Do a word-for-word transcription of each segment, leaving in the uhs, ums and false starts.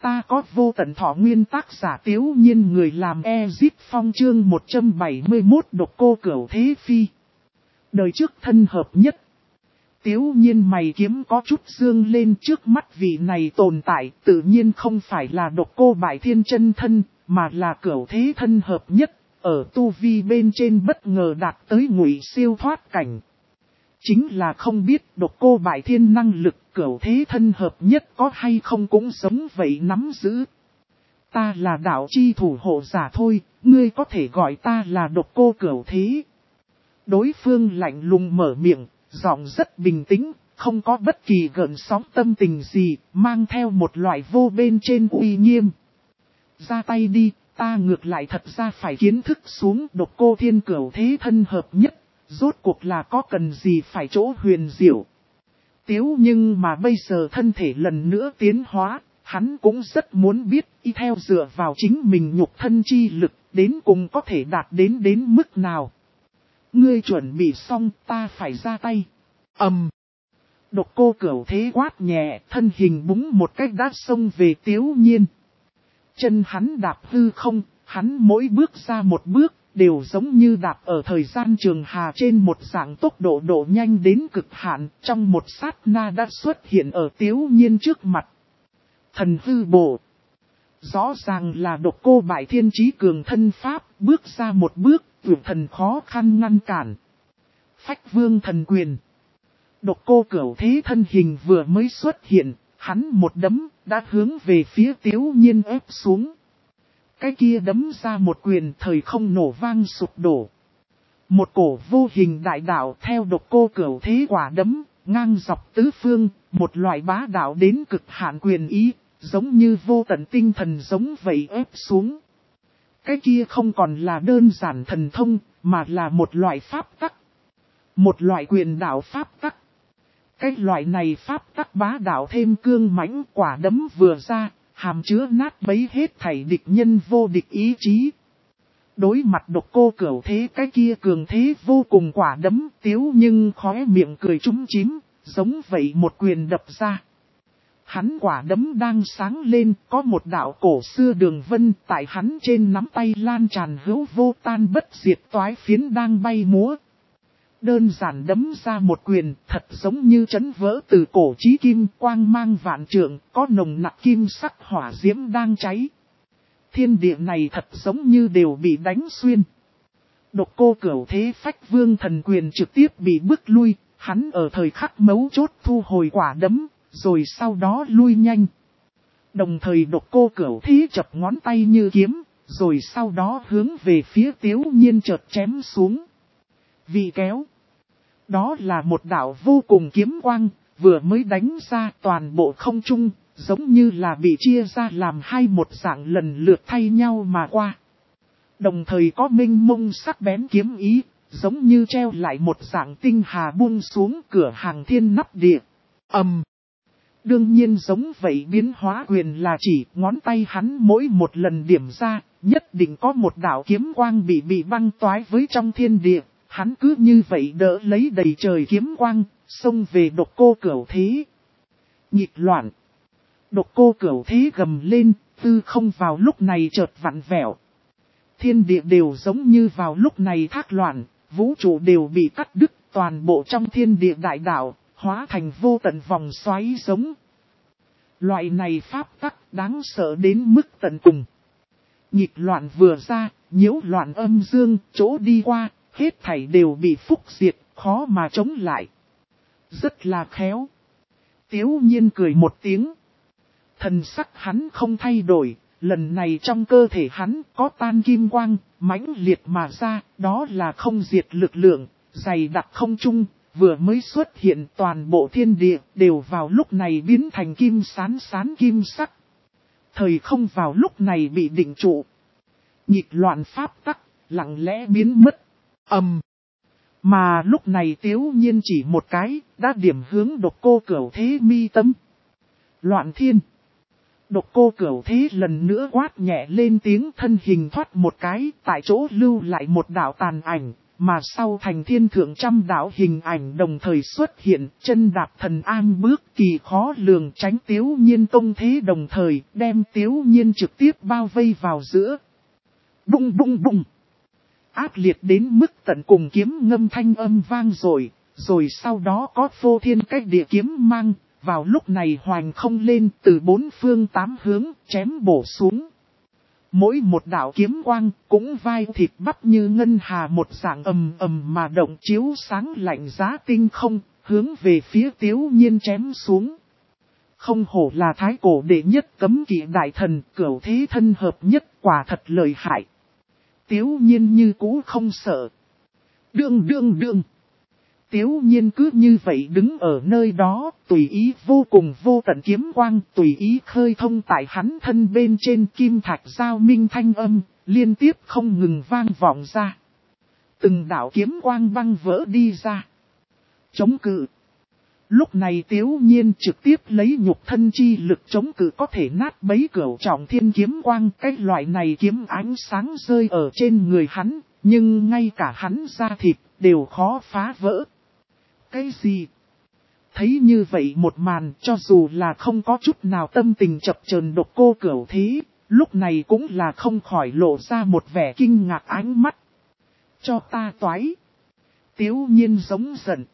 Ta có vô tận thọ nguyên, tác giả Tiếu Nhiên, người làm Ezip Phong, chương một trăm bảy mươi mốt Độc Cô Cửu Thế Phi. Đời trước thân hợp nhất. Tiếu Nhiên mày kiếm có chút dương lên, trước mắt vị này tồn tại tự nhiên không phải là Độc Cô Bại Thiên chân thân, mà là Cửu Thế thân hợp nhất, ở tu vi bên trên bất ngờ đạt tới ngụy siêu thoát cảnh. Chính là không biết Độc Cô Bại Thiên năng lực Cửu Thế thân hợp nhất có hay không cũng giống vậy nắm giữ. Ta là đạo chi thủ hộ giả thôi, ngươi có thể gọi ta là Độc Cô Cửu Thế. Đối phương lạnh lùng mở miệng, giọng rất bình tĩnh, không có bất kỳ gợn sóng tâm tình gì, mang theo một loại vô bên trên uy nghiêm. Ra tay đi, ta ngược lại thật ra phải kiến thức xuống Độc Cô Thiên Cửu Thế thân hợp nhất. Rốt cuộc là có cần gì phải chỗ huyền diệu. Tiếu nhưng mà bây giờ thân thể lần nữa tiến hóa, hắn cũng rất muốn biết y theo dựa vào chính mình nhục thân chi lực, đến cùng có thể đạt đến đến mức nào. Ngươi chuẩn bị xong, ta phải ra tay. Ầm. Um. Độc Cô Cửu Thế quát nhẹ, thân hình búng một cách đá xông về Tiếu Nhiên. Chân hắn đạp hư không, hắn mỗi bước ra một bước, đều giống như đạp ở thời gian trường hà trên một dạng tốc độ độ nhanh đến cực hạn, trong một sát na đã xuất hiện ở Tiếu Nhiên trước mặt. Thần hư bộ. Rõ ràng là Độc Cô Bại Thiên trí cường thân pháp, bước ra một bước, vượt thần khó khăn ngăn cản. Phách Vương Thần Quyền. Độc Cô Cửu Thế thân hình vừa mới xuất hiện, hắn một đấm, đã hướng về phía Tiếu Nhiên ép xuống. Cái kia đấm ra một quyền, thời không nổ vang sụp đổ. Một cổ vô hình đại đạo theo Độc Cô Cửu Thế quả đấm, ngang dọc tứ phương, một loại bá đạo đến cực hạn quyền ý, giống như vô tận tinh thần giống vậy ép xuống. Cái kia không còn là đơn giản thần thông, mà là một loại pháp tắc. Một loại quyền đạo pháp tắc. Cái loại này pháp tắc bá đạo thêm cương mãnh, quả đấm vừa ra, hàm chứa nát bấy hết thảy địch nhân vô địch ý chí. Đối mặt Độc Cô Cửu Thế cái kia cường thế vô cùng quả đấm, Tiếu nhưng khóe miệng cười trúng chím, giống vậy một quyền đập ra. Hắn quả đấm đang sáng lên, có một đạo cổ xưa đường vân tại hắn trên nắm tay lan tràn hữu vô tan bất diệt toái phiến đang bay múa. Đơn giản đấm ra một quyền, thật giống như chấn vỡ từ cổ chí kim, quang mang vạn trượng, có nồng nặc kim sắc hỏa diễm đang cháy. Thiên địa này thật giống như đều bị đánh xuyên. Độc Cô Cửu Thế Phách Vương Thần Quyền trực tiếp bị bức lui, hắn ở thời khắc mấu chốt thu hồi quả đấm, rồi sau đó lui nhanh. Đồng thời Độc Cô Cửu Thế chập ngón tay như kiếm, rồi sau đó hướng về phía Tiếu Nhiên chợt chém xuống. Vì kéo. Đó là một đạo vô cùng kiếm quang, vừa mới đánh ra toàn bộ không trung, giống như là bị chia ra làm hai một dạng lần lượt thay nhau mà qua. Đồng thời có minh mông sắc bén kiếm ý, giống như treo lại một dạng tinh hà buông xuống cửa hàng thiên nắp địa. Ầm. Um. Đương nhiên giống vậy biến hóa quyền là chỉ ngón tay hắn mỗi một lần điểm ra, nhất định có một đạo kiếm quang bị bị băng toái với trong thiên địa. Hắn cứ như vậy đỡ lấy đầy trời kiếm quang, xông về Độc Cô Cửu Thế. Nhịp loạn. Độc Cô Cửu Thế gầm lên, tư không vào lúc này chợt vặn vẹo. Thiên địa đều giống như vào lúc này thác loạn, vũ trụ đều bị cắt đứt, toàn bộ trong thiên địa đại đạo, hóa thành vô tận vòng xoáy giống. Loại này pháp tắc đáng sợ đến mức tận cùng. Nhịp loạn vừa ra, nhiễu loạn âm dương, chỗ đi qua. Hết thảy đều bị phúc diệt, khó mà chống lại. Rất là khéo. Tiếu Nhiên cười một tiếng. Thần sắc hắn không thay đổi, lần này trong cơ thể hắn có tan kim quang, mãnh liệt mà ra, đó là không diệt lực lượng, dày đặc không trung, vừa mới xuất hiện toàn bộ thiên địa, đều vào lúc này biến thành kim sán sán kim sắc. Thời không vào lúc này bị định trụ. Nhịp loạn pháp tắc, lặng lẽ biến mất. Ầm. Um. Mà lúc này Tiếu Nhiên chỉ một cái, đã điểm hướng Độc Cô Cửu Thế mi tâm. Loạn thiên. Độc Cô Cửu Thế lần nữa quát nhẹ lên tiếng, thân hình thoát một cái, tại chỗ lưu lại một đạo tàn ảnh, mà sau thành thiên thượng trăm đạo hình ảnh đồng thời xuất hiện, chân đạp thần an bước kỳ khó lường tránh Tiếu Nhiên công thế đồng thời đem Tiếu Nhiên trực tiếp bao vây vào giữa. Bung bung bung. Ác liệt đến mức tận cùng kiếm ngâm thanh âm vang rồi, rồi sau đó có phô thiên cách địa kiếm mang, vào lúc này hoành không lên từ bốn phương tám hướng chém bổ xuống. Mỗi một đạo kiếm quang cũng vai thịt bắp như ngân hà một dạng ầm ầm mà động chiếu sáng lạnh giá tinh không, hướng về phía Tiếu Nhiên chém xuống. Không hổ là thái cổ đệ nhất cấm kỵ đại thần, cửu thế thân hợp nhất, quả thật lợi hại. Tiếu Nhiên như cũ không sợ. Đương đương đương. Tiếu Nhiên cứ như vậy đứng ở nơi đó, tùy ý vô cùng vô tận kiếm quang, tùy ý khơi thông tại hắn thân bên trên kim thạch giao minh thanh âm, liên tiếp không ngừng vang vọng ra. Từng đạo kiếm quang băng vỡ đi ra. Chống cự. Lúc này Tiếu Nhiên trực tiếp lấy nhục thân chi lực chống cự có thể nát bấy cửu trọng thiên kiếm quang. Cái loại này kiếm ánh sáng rơi ở trên người hắn, nhưng ngay cả hắn da thịt đều khó phá vỡ. Cái gì? Thấy như vậy một màn cho dù là không có chút nào tâm tình chập chờn Độc Cô Cửu Thế, lúc này cũng là không khỏi lộ ra một vẻ kinh ngạc ánh mắt. Cho ta toái. Tiếu Nhiên giống giận.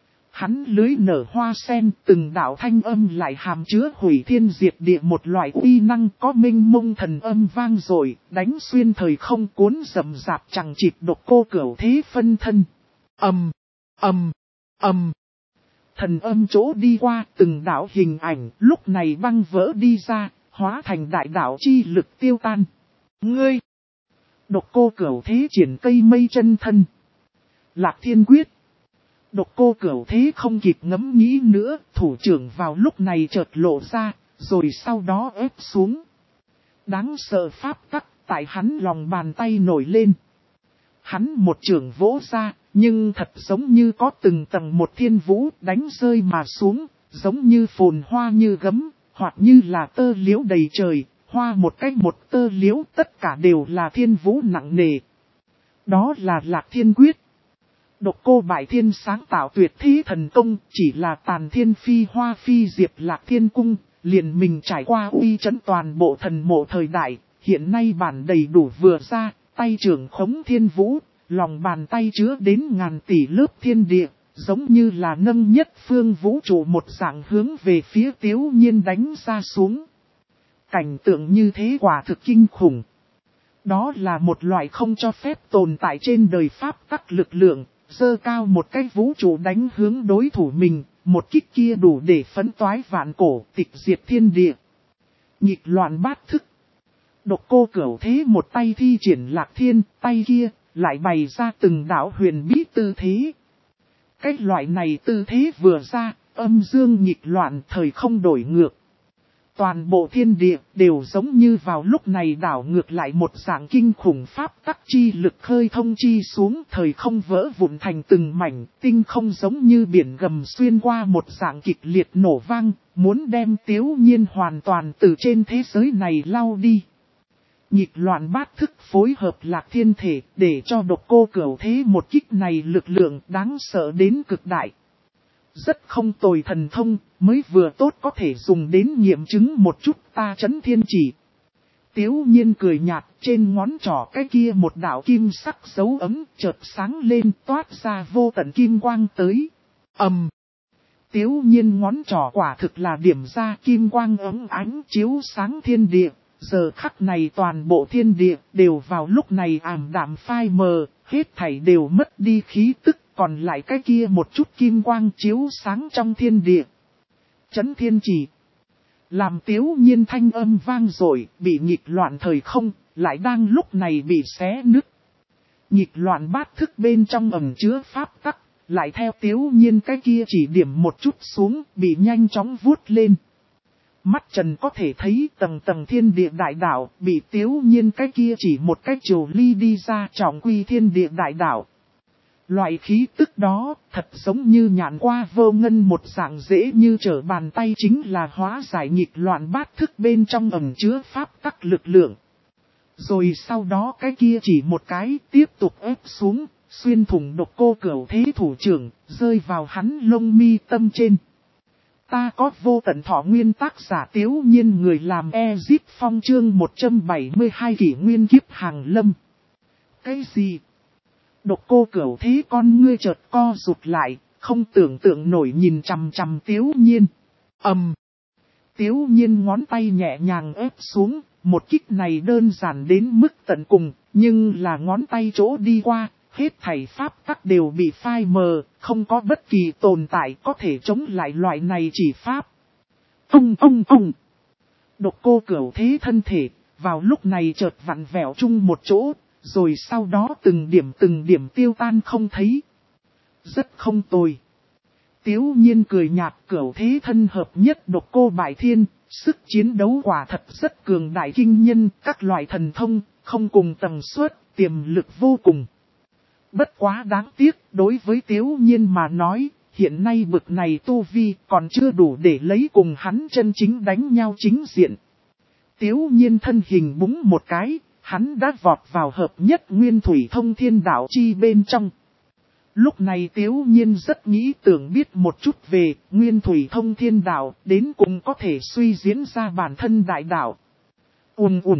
Hắn lưới nở hoa sen, từng đạo thanh âm lại hàm chứa hủy thiên diệt địa một loại uy năng có minh mông thần âm vang rồi, đánh xuyên thời không cuốn rầm rạp chẳng chịt Độc Cô Cửu Thế phân thân. Ầm, ầm, ầm. Thần âm chỗ đi qua từng đạo hình ảnh, lúc này băng vỡ đi ra, hóa thành đại đạo chi lực tiêu tan. Ngươi! Độc Cô Cửu Thế triển cây mây chân thân. Lạc Thiên Quyết. Độc Cô Cửu Thế không kịp ngẫm nghĩ nữa, thủ trưởng vào lúc này chợt lộ ra, rồi sau đó ép xuống. Đáng sợ pháp tắc tại hắn lòng bàn tay nổi lên. Hắn một trường vỗ ra, nhưng thật giống như có từng tầng một thiên vũ đánh rơi mà xuống, giống như phồn hoa như gấm, hoặc như là tơ liễu đầy trời, hoa một cách một tơ liễu tất cả đều là thiên vũ nặng nề. Đó là Lạc Thiên Quyết. Độc Cô Bại Thiên sáng tạo tuyệt thế thần công, chỉ là tàn thiên phi hoa phi diệp Lạc Thiên Cung, liền mình trải qua uy chấn toàn bộ thần mộ thời đại, hiện nay bản đầy đủ vừa ra, tay trưởng khống thiên vũ, lòng bàn tay chứa đến ngàn tỷ lớp thiên địa, giống như là nâng nhất phương vũ trụ một dạng hướng về phía Tiếu Nhiên đánh ra xuống. Cảnh tượng như thế quả thực kinh khủng. Đó là một loại không cho phép tồn tại trên đời pháp tắc lực lượng. Dơ cao một cái vũ trụ đánh hướng đối thủ mình, một kích kia đủ để phấn toái vạn cổ, tịch diệt thiên địa. Nhịp loạn bát thức. Độc Cô Cửu Thế một tay thi triển Lạc Thiên, tay kia lại bày ra từng đạo huyền bí tư thế. Cái loại này tư thế vừa ra, âm dương nhịp loạn thời không đổi ngược. Toàn bộ thiên địa đều giống như vào lúc này đảo ngược lại một dạng kinh khủng pháp tắc chi lực khơi thông chi xuống, thời không vỡ vụn thành từng mảnh, tinh không giống như biển gầm xuyên qua một dạng kịch liệt nổ vang, muốn đem Tiếu Nhiên hoàn toàn từ trên thế giới này lau đi. Nhịp loạn bát thức phối hợp Lạc Thiên thể để cho Độc Cô Cửu Thế một kích này lực lượng đáng sợ đến cực đại. Rất không tồi thần thông, mới vừa tốt có thể dùng đến nghiệm chứng một chút ta chấn thiên chỉ. Tiếu Nhiên cười nhạt, trên ngón trỏ cái kia một đạo kim sắc dấu ấm chợt sáng lên toát ra vô tận kim quang tới. Ầm. Um. Tiếu Nhiên ngón trỏ quả thực là điểm ra kim quang ấm ánh chiếu sáng thiên địa. Giờ khắc này toàn bộ thiên địa đều vào lúc này ảm đạm phai mờ, hết thảy đều mất đi khí tức. Còn lại cái kia một chút kim quang chiếu sáng trong thiên địa. Chấn thiên chỉ. Làm Tiếu Nhiên thanh âm vang rồi, bị nhịp loạn thời không, lại đang lúc này bị xé nứt. Nhịp loạn bát thức bên trong ẩn chứa pháp tắc, lại theo Tiếu Nhiên cái kia chỉ điểm một chút xuống, bị nhanh chóng vuốt lên. Mắt trần có thể thấy tầng tầng thiên địa đại đảo, bị Tiếu Nhiên cái kia chỉ một cái chiều ly đi ra trọng quy thiên địa đại đảo. Loại khí tức đó, thật giống như nhạn qua vô ngân một dạng dễ như trở bàn tay chính là hóa giải nhịp loạn bát thức bên trong ẩn chứa pháp tắc lực lượng. Rồi sau đó cái kia chỉ một cái tiếp tục ép xuống, xuyên thủng độc cô cửu thế thủ trưởng, rơi vào hắn lông mi tâm trên. Ta có vô tận thọ nguyên, tác giả Tiếu Nhiên, người làm Ezip Phong, chương một trăm bảy mươi hai kỷ nguyên kiếp hàng lâm. Cái gì? Độc cô cửu thế con ngươi chợt co rụt lại, không tưởng tượng nổi nhìn chằm chằm Tiếu Nhiên. Ầm. Tiếu Nhiên ngón tay nhẹ nhàng ép xuống, một kích này đơn giản đến mức tận cùng, nhưng là ngón tay chỗ đi qua, hết thảy pháp tắc đều bị phai mờ, không có bất kỳ tồn tại có thể chống lại loại này chỉ pháp. Ông ông ông. Độc cô cửu thế thân thể, vào lúc này chợt vặn vẹo chung một chỗ, rồi sau đó từng điểm từng điểm tiêu tan không thấy. Rất không tồi. Tiếu Nhiên cười nhạt, cửu thế thân hợp nhất độc cô bại thiên, sức chiến đấu quả thật rất cường đại kinh nhân, các loại thần thông, không cùng tầng suất, tiềm lực vô cùng. Bất quá đáng tiếc, đối với Tiếu Nhiên mà nói, hiện nay bực này tu vi còn chưa đủ để lấy cùng hắn chân chính đánh nhau chính diện. Tiếu Nhiên thân hình búng một cái, hắn đã vọt vào hợp nhất nguyên thủy thông thiên đạo chi bên trong. Lúc này Tiếu Nhiên rất nghĩ tưởng biết một chút về nguyên thủy thông thiên đạo, đến cùng có thể suy diễn ra bản thân đại đạo. Ùn ùn.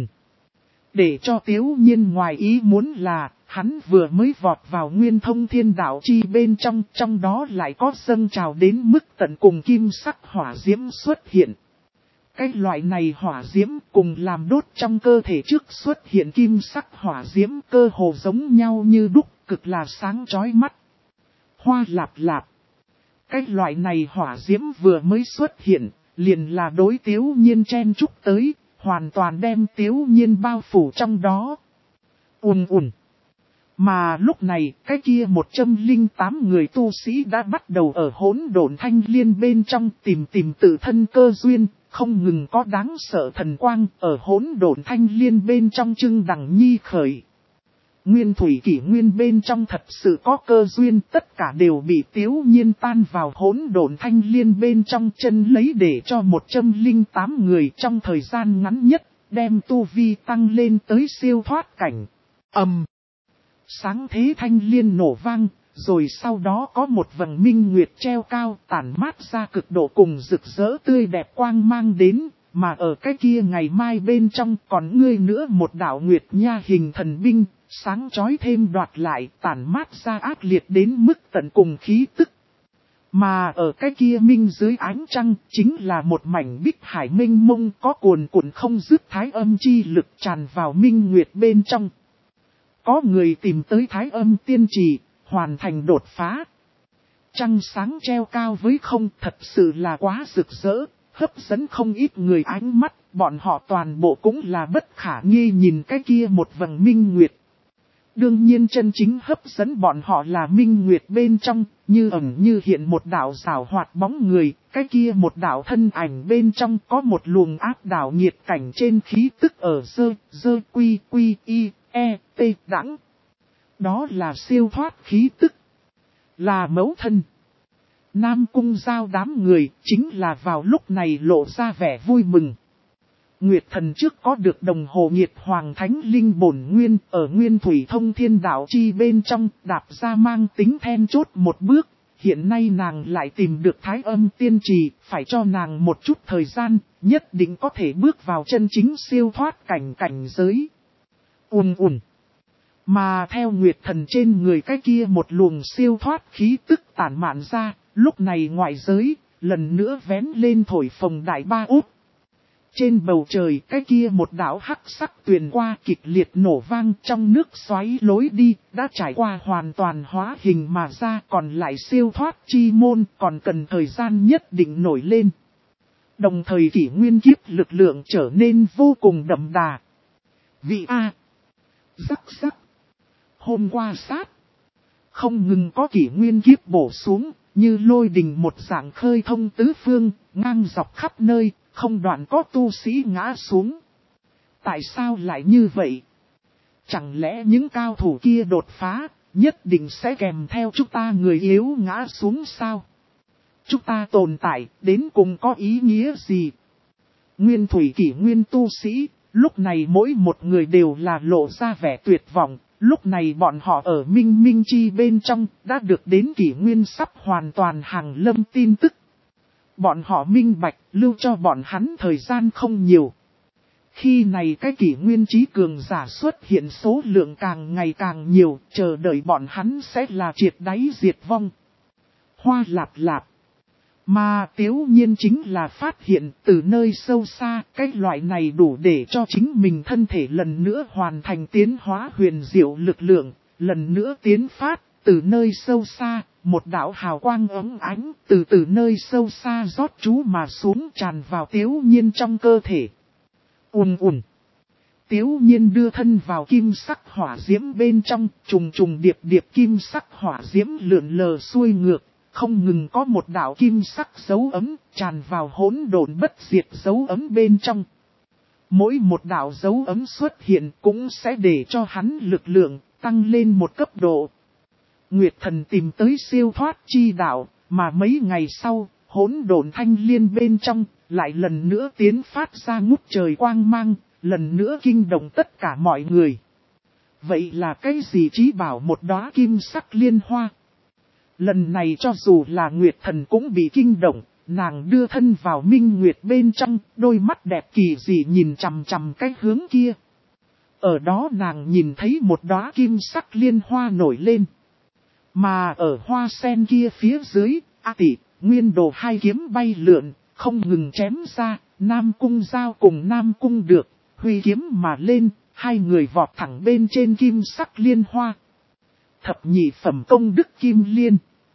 Để cho Tiếu Nhiên ngoài ý muốn là, hắn vừa mới vọt vào nguyên thông thiên đạo chi bên trong, trong đó lại có dâng trào đến mức tận cùng kim sắc hỏa diễm xuất hiện. Cái loại này hỏa diễm cùng làm đốt trong cơ thể trước xuất hiện kim sắc hỏa diễm cơ hồ giống nhau như đúc, cực là sáng chói mắt. Hoa lạp lạp. Cái loại này hỏa diễm vừa mới xuất hiện, liền là đối Tiếu Nhiên chen chúc tới, hoàn toàn đem Tiếu Nhiên bao phủ trong đó. Ùn ùn. Mà lúc này, cái kia một trăm lẻ tám người tu sĩ đã bắt đầu ở hỗn độn thanh liên bên trong tìm tìm tự thân cơ duyên, không ngừng có đáng sợ thần quang ở hỗn độn thanh liên bên trong trưng đằng nhi khởi. Nguyên thủy kỷ nguyên bên trong thật sự có cơ duyên, tất cả đều bị Tiếu Nhiên tan vào hỗn độn thanh liên bên trong chân lấy, để cho một trăm lẻ tám người trong thời gian ngắn nhất, đem tu vi tăng lên tới siêu thoát cảnh. Ầm. Sáng thế thanh liên nổ vang, rồi sau đó có một vầng minh nguyệt treo cao tản mát ra cực độ cùng rực rỡ tươi đẹp quang mang đến, mà ở cái kia ngày mai bên trong còn ngươi nữa một đạo nguyệt nha hình thần binh, sáng chói thêm đoạt lại tản mát ra ác liệt đến mức tận cùng khí tức. Mà ở cái kia minh dưới ánh trăng chính là một mảnh bích hải minh mông có cuồn cuộn không dứt thái âm chi lực tràn vào minh nguyệt bên trong. Có người tìm tới thái âm tiên trì, hoàn thành đột phá. Trăng sáng treo cao với không thật sự là quá rực rỡ, hấp dẫn không ít người ánh mắt, bọn họ toàn bộ cũng là bất khả nghi nhìn cái kia một vầng minh nguyệt. Đương nhiên chân chính hấp dẫn bọn họ là minh nguyệt bên trong, như ẩn như hiện một đạo rào hoạt bóng người, cái kia một đạo thân ảnh bên trong có một luồng áp đảo nhiệt cảnh trên khí tức ở dơ, dơ quy quy y, e, t đẳng. Đó là siêu thoát khí tức, là mẫu thân. Nam Cung Giao đám người chính là vào lúc này lộ ra vẻ vui mừng. Nguyệt thần trước có được đồng hồ nhiệt hoàng thánh linh bổn nguyên ở nguyên thủy thông thiên đạo chi bên trong đạp ra mang tính then chốt một bước. Hiện nay nàng lại tìm được thái âm tiên trì, phải cho nàng một chút thời gian, nhất định có thể bước vào chân chính siêu thoát cảnh cảnh giới. Ùn ùn. Mà theo Nguyệt thần trên người cái kia một luồng siêu thoát khí tức tản mạn ra, lúc này ngoại giới, lần nữa vén lên thổi phồng đại ba út. Trên bầu trời cái kia một đạo hắc sắc tuyền qua kịch liệt nổ vang trong nước xoáy lối đi, đã trải qua hoàn toàn hóa hình mà ra, còn lại siêu thoát chi môn còn cần thời gian nhất định nổi lên. Đồng thời kỷ nguyên kiếp lực lượng trở nên vô cùng đậm đà. Vị A. Rắc rắc. Hôm qua sát. Không ngừng có kỷ nguyên kiếp bổ xuống, như lôi đình một dạng khơi thông tứ phương, ngang dọc khắp nơi. Không đoạn có tu sĩ ngã xuống. Tại sao lại như vậy? Chẳng lẽ những cao thủ kia đột phá, nhất định sẽ kèm theo chúng ta người yếu ngã xuống sao? Chúng ta tồn tại, đến cùng có ý nghĩa gì? Nguyên thủy kỷ nguyên tu sĩ, lúc này mỗi một người đều là lộ ra vẻ tuyệt vọng, Lúc này bọn họ ở Minh Minh Chi bên trong đã được đến kỷ nguyên sắp hoàn toàn hàng lâm tin tức. Bọn họ minh bạch lưu cho bọn hắn thời gian không nhiều. Khi này cái kỷ nguyên trí cường giả xuất hiện số lượng càng ngày càng nhiều, chờ đợi bọn hắn sẽ là triệt đáy diệt vong. Hoa lạp lạp. Mà Tiếu Nhiên chính là phát hiện từ nơi sâu xa, cái loại này đủ để cho chính mình thân thể lần nữa hoàn thành tiến hóa huyền diệu lực lượng, lần nữa tiến phát, từ nơi sâu xa, một đạo hào quang ấm ánh, từ từ nơi sâu xa rót trú mà xuống tràn vào Tiếu Nhiên trong cơ thể. Ùn ùn. Tiếu Nhiên đưa thân vào kim sắc hỏa diễm bên trong, trùng trùng điệp điệp kim sắc hỏa diễm lượn lờ xuôi ngược. Không ngừng có một đạo kim sắc dấu ấm tràn vào hỗn độn bất diệt dấu ấm bên trong. Mỗi một đạo dấu ấm xuất hiện cũng sẽ để cho hắn lực lượng tăng lên một cấp độ. Nguyệt Thần tìm tới siêu thoát chi đạo, mà mấy ngày sau, hỗn độn thanh liên bên trong lại lần nữa tiến phát ra ngút trời quang mang, lần nữa kinh động tất cả mọi người. Vậy là cái gì chí bảo một đóa kim sắc liên hoa? Lần này cho dù là Nguyệt Thần cũng bị kinh động, nàng đưa thân vào minh nguyệt bên trong, đôi mắt đẹp kỳ dị nhìn chằm chằm cái hướng kia. Ở đó nàng nhìn thấy một đóa kim sắc liên hoa nổi lên. Mà ở hoa sen kia phía dưới, A Tỷ, Nguyên Đồ hai kiếm bay lượn, không ngừng chém ra, Nam Cung giao cùng Nam Cung được, huy kiếm mà lên, hai người vọt thẳng bên trên kim sắc liên hoa. Thập nhị phẩm công đức kim liên.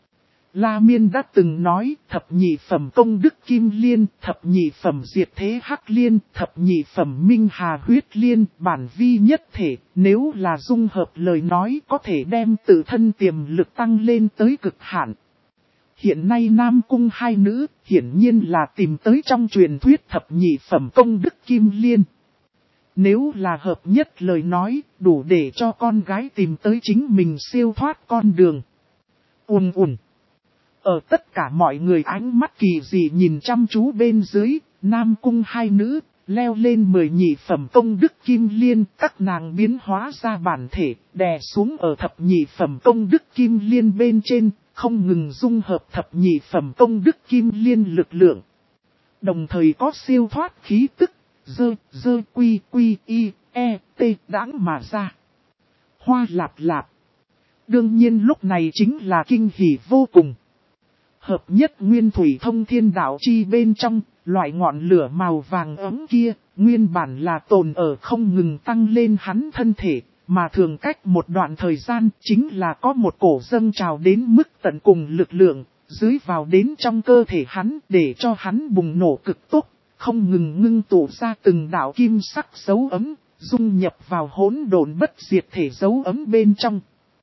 La Miên đã từng nói thập nhị phẩm công đức kim liên, thập nhị phẩm diệt thế hắc liên, thập nhị phẩm minh hà huyết liên, bản vi nhất thể, nếu là dung hợp lời nói có thể đem tự thân tiềm lực tăng lên tới cực hạn. Hiện nay Nam Cung hai nữ, hiển nhiên là tìm tới trong truyền thuyết thập nhị phẩm công đức kim liên. Nếu là hợp nhất lời nói, đủ để cho con gái tìm tới chính mình siêu thoát con đường. Ùn ùn. Ở tất cả mọi người ánh mắt kỳ dị nhìn chăm chú bên dưới, Nam Cung hai nữ, leo lên mười nhị phẩm công đức kim liên, các nàng biến hóa ra bản thể, đè xuống ở thập nhị phẩm công đức kim liên bên trên, không ngừng dung hợp thập nhị phẩm công đức kim liên lực lượng. Đồng thời có siêu thoát khí tức, dơ, dơ quy quy y, e, t đãng mà ra. Hoa lạp lạp. Đương nhiên lúc này chính là kinh hỉ vô cùng. Hợp nhất nguyên thủy thông thiên đạo chi bên trong, loại ngọn lửa màu vàng ấm kia, nguyên bản là tồn ở không ngừng tăng lên hắn thân thể, mà thường cách một đoạn thời gian chính là có một cổ dâng trào đến mức tận cùng lực lượng, dưới vào đến trong cơ thể hắn để cho hắn bùng nổ cực tốc, không ngừng ngưng tụ ra từng đạo kim sắc dấu ấm, dung nhập vào hỗn độn bất diệt thể dấu ấm bên trong.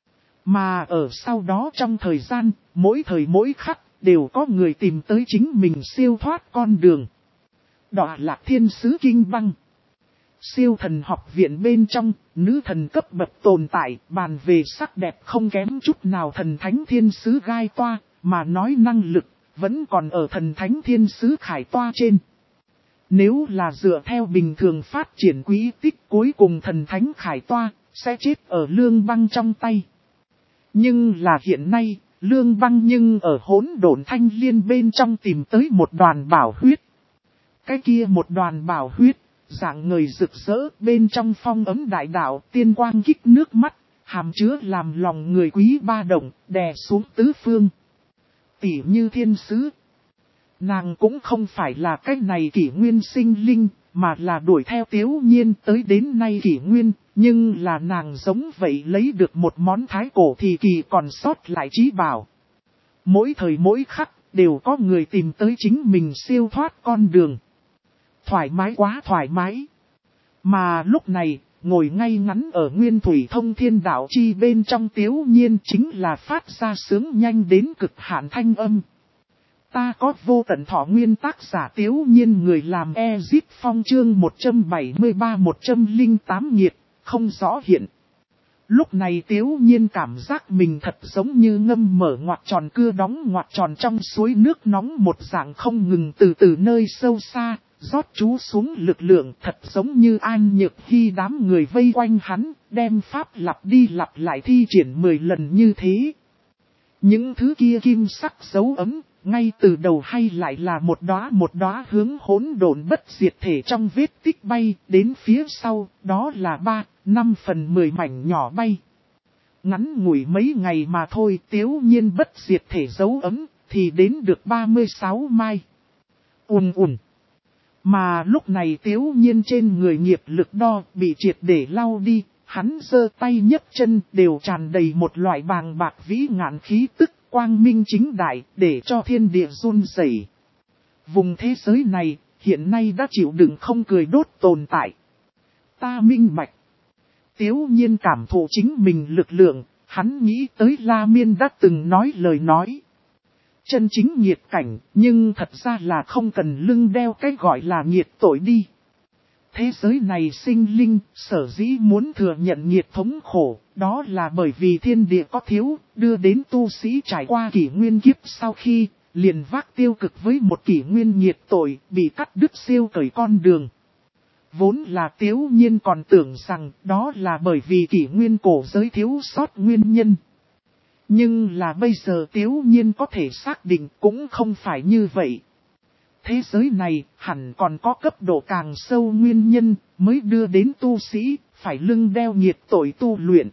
Mà ở sau đó trong thời gian, mỗi thời mỗi khắc, đều có người tìm tới chính mình siêu thoát con đường. Đọa Lạc Thiên Sứ Kinh Băng. Siêu thần học viện bên trong, nữ thần cấp bậc tồn tại, bàn về sắc đẹp không kém chút nào thần thánh thiên sứ gai toa, mà nói năng lực, vẫn còn ở thần thánh thiên sứ khải toa trên. Nếu là dựa theo bình thường phát triển quỹ tích cuối cùng thần thánh khải toa, sẽ chết ở Lương Băng trong tay. Nhưng là hiện nay, Lương Băng nhưng ở hỗn độn thanh liên bên trong tìm tới một đoàn bảo huyết. Cái kia một đoàn bảo huyết, dạng người rực rỡ bên trong phong ấm đại đạo tiên quang kích nước mắt, hàm chứa làm lòng người quý ba động, đè xuống tứ phương. Tỉ như thiên sứ. Nàng cũng không phải là cái này kỷ nguyên sinh linh, mà là đuổi theo Tiếu Nhiên tới đến nay kỷ nguyên, nhưng là nàng giống vậy lấy được một món thái cổ thì kỳ còn sót lại trí bảo. Mỗi thời mỗi khắc, đều có người tìm tới chính mình siêu thoát con đường. Thoải mái quá thoải mái. Mà lúc này, ngồi ngay ngắn ở nguyên thủy thông thiên đạo chi bên trong Tiếu Nhiên chính là phát ra sướng nhanh đến cực hạn thanh âm. Ta có vô tận thọ nguyên tác giả Tiếu Nhiên người làm Ezip Phong chương một trăm bảy mươi ba một trăm lẻ tám nghiệt, không rõ hiện. Lúc này Tiếu Nhiên cảm giác mình thật giống như ngâm mở ngoặt tròn cưa đóng ngoặt tròn trong suối nước nóng một dạng không ngừng từ từ nơi sâu xa, rót chú xuống lực lượng thật giống như An Nhược Hy đám người vây quanh hắn, đem pháp lặp đi lặp lại thi triển mười lần như thế. Những thứ kia kim sắc dấu ấm, ngay từ đầu hay lại là một đóa một đóa hướng hỗn độn bất diệt thể trong vết tích bay, đến phía sau, đó là ba, năm phần mười mảnh nhỏ bay. Ngắn ngủi mấy ngày mà thôi, Tiếu Nhiên bất diệt thể dấu ấm, thì đến được ba mươi sáu mai. Ùn ùn. Mà lúc này Tiếu Nhiên trên người nghiệp lực đo bị triệt để lau đi, hắn giơ tay nhấc chân đều tràn đầy một loại bàng bạc vĩ ngạn khí tức quang minh chính đại để cho thiên địa run rẩy. Vùng thế giới này hiện nay đã chịu đựng không cười đốt tồn tại. Ta minh bạch. Tiếu Nhiên cảm thụ chính mình lực lượng, hắn nghĩ tới La Miên đã từng nói lời nói. Chân chính nghiệt cảnh, nhưng thật ra là không cần lưng đeo cái gọi là nghiệt tội đi. Thế giới này sinh linh, sở dĩ muốn thừa nhận nghiệt thống khổ, đó là bởi vì thiên địa có thiếu, đưa đến tu sĩ trải qua kỷ nguyên kiếp sau khi, liền vác tiêu cực với một kỷ nguyên nghiệt tội, bị cắt đứt siêu cởi con đường. Vốn là Tiếu Nhiên còn tưởng rằng đó là bởi vì kỷ nguyên cổ giới thiếu sót nguyên nhân. Nhưng là bây giờ Tiếu Nhiên có thể xác định cũng không phải như vậy. Thế giới này hẳn còn có cấp độ càng sâu nguyên nhân mới đưa đến tu sĩ phải lưng đeo nghiệt tội tu luyện.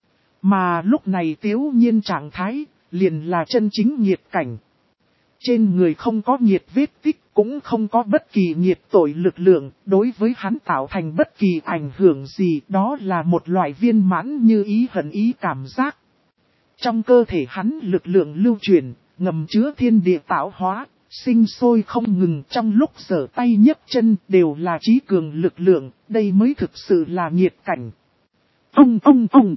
Mà lúc này Tiếu Nhiên trạng thái liền là chân chính nghiệt cảnh. Trên người không có nghiệt vết tích cũng không có bất kỳ nghiệt tội lực lượng đối với hắn tạo thành bất kỳ ảnh hưởng gì, đó là một loại viên mãn như ý hận ý cảm giác. Trong cơ thể hắn lực lượng lưu truyền, ngầm chứa thiên địa tạo hóa, sinh sôi không ngừng, trong lúc giở tay nhấc chân đều là trí cường lực lượng, đây mới thực sự là nghiệt cảnh. Ông ông ông!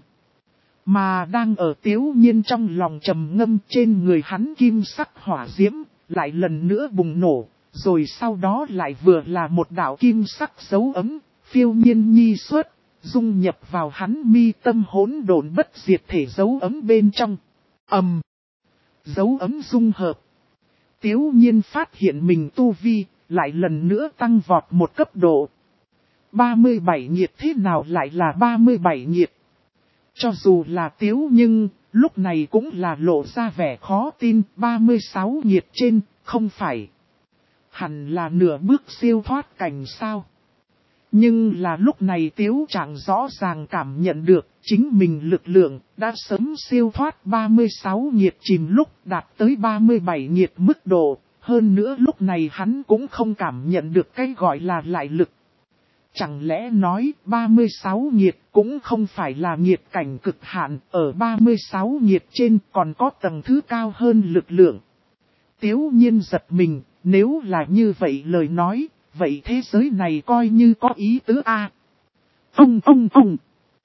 Mà đang ở Tiếu Nhiên trong lòng trầm ngâm, trên người hắn kim sắc hỏa diễm, lại lần nữa bùng nổ, rồi sau đó lại vừa là một đạo kim sắc dấu ấm, phiêu nhiên nhi xuất, dung nhập vào hắn mi tâm hỗn độn bất diệt thể dấu ấm bên trong. Ầm! Dấu ấm dung hợp. Tiếu Nhiên phát hiện mình tu vi, lại lần nữa tăng vọt một cấp độ. ba mươi bảy nhiệt thế nào lại là ba mươi bảy nhiệt? Cho dù là Tiếu nhưng, lúc này cũng là lộ ra vẻ khó tin, ba mươi sáu nhiệt trên, không phải. Hẳn là nửa bước siêu thoát cảnh sao? Nhưng là lúc này Tiếu chẳng rõ ràng cảm nhận được, chính mình lực lượng đã sớm siêu thoát ba mươi sáu nhiệt chìm lúc đạt tới ba mươi bảy nhiệt mức độ, hơn nữa lúc này hắn cũng không cảm nhận được cái gọi là lại lực. Chẳng lẽ nói ba mươi sáu nhiệt cũng không phải là nhiệt cảnh cực hạn, ở ba mươi sáu nhiệt trên còn có tầng thứ cao hơn lực lượng. Tiếu Nhiên giật mình, nếu là như vậy lời nói, vậy thế giới này coi như có ý tứ a. Ông ông ông.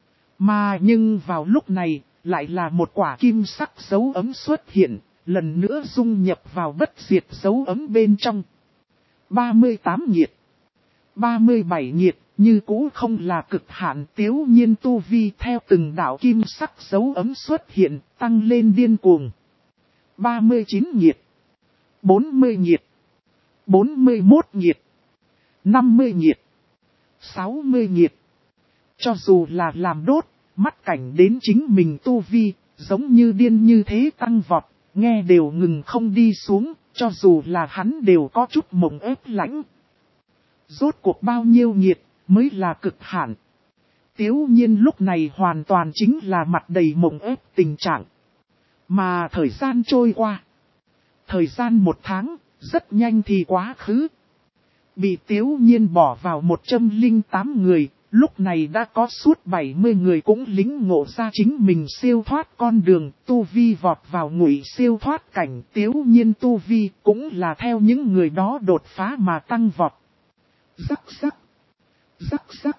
Mà nhưng vào lúc này, lại là một quả kim sắc dấu ấm xuất hiện, lần nữa dung nhập vào bất diệt dấu ấm bên trong. ba mươi tám nhiệt. ba mươi bảy nhiệt, như cũ không là cực hạn. Tiếu Nhiên tu vi theo từng đạo kim sắc dấu ấm xuất hiện, tăng lên điên cuồng. ba mươi chín nhiệt. bốn mươi nhiệt. bốn mươi mốt nhiệt. năm mươi nhiệt. sáu mươi nhiệt. Cho dù là làm đốt, mắt cảnh đến chính mình tu vi, giống như điên như thế tăng vọt, nghe đều ngừng không đi xuống, cho dù là hắn đều có chút mộng ép lãnh. Rốt cuộc bao nhiêu nhiệt mới là cực hạn. Tiếu Nhiên lúc này hoàn toàn chính là mặt đầy mộng ép tình trạng. Mà thời gian trôi qua. Thời gian một tháng, rất nhanh thì quá khứ. Bị Tiếu Nhiên bỏ vào một trăm lẻ tám người, lúc này đã có suốt bảy mươi người cũng lĩnh ngộ ra chính mình siêu thoát con đường, tu vi vọt vào ngụy siêu thoát cảnh. Tiếu Nhiên tu vi cũng là theo những người đó đột phá mà tăng vọt. Rắc rắc, rắc rắc.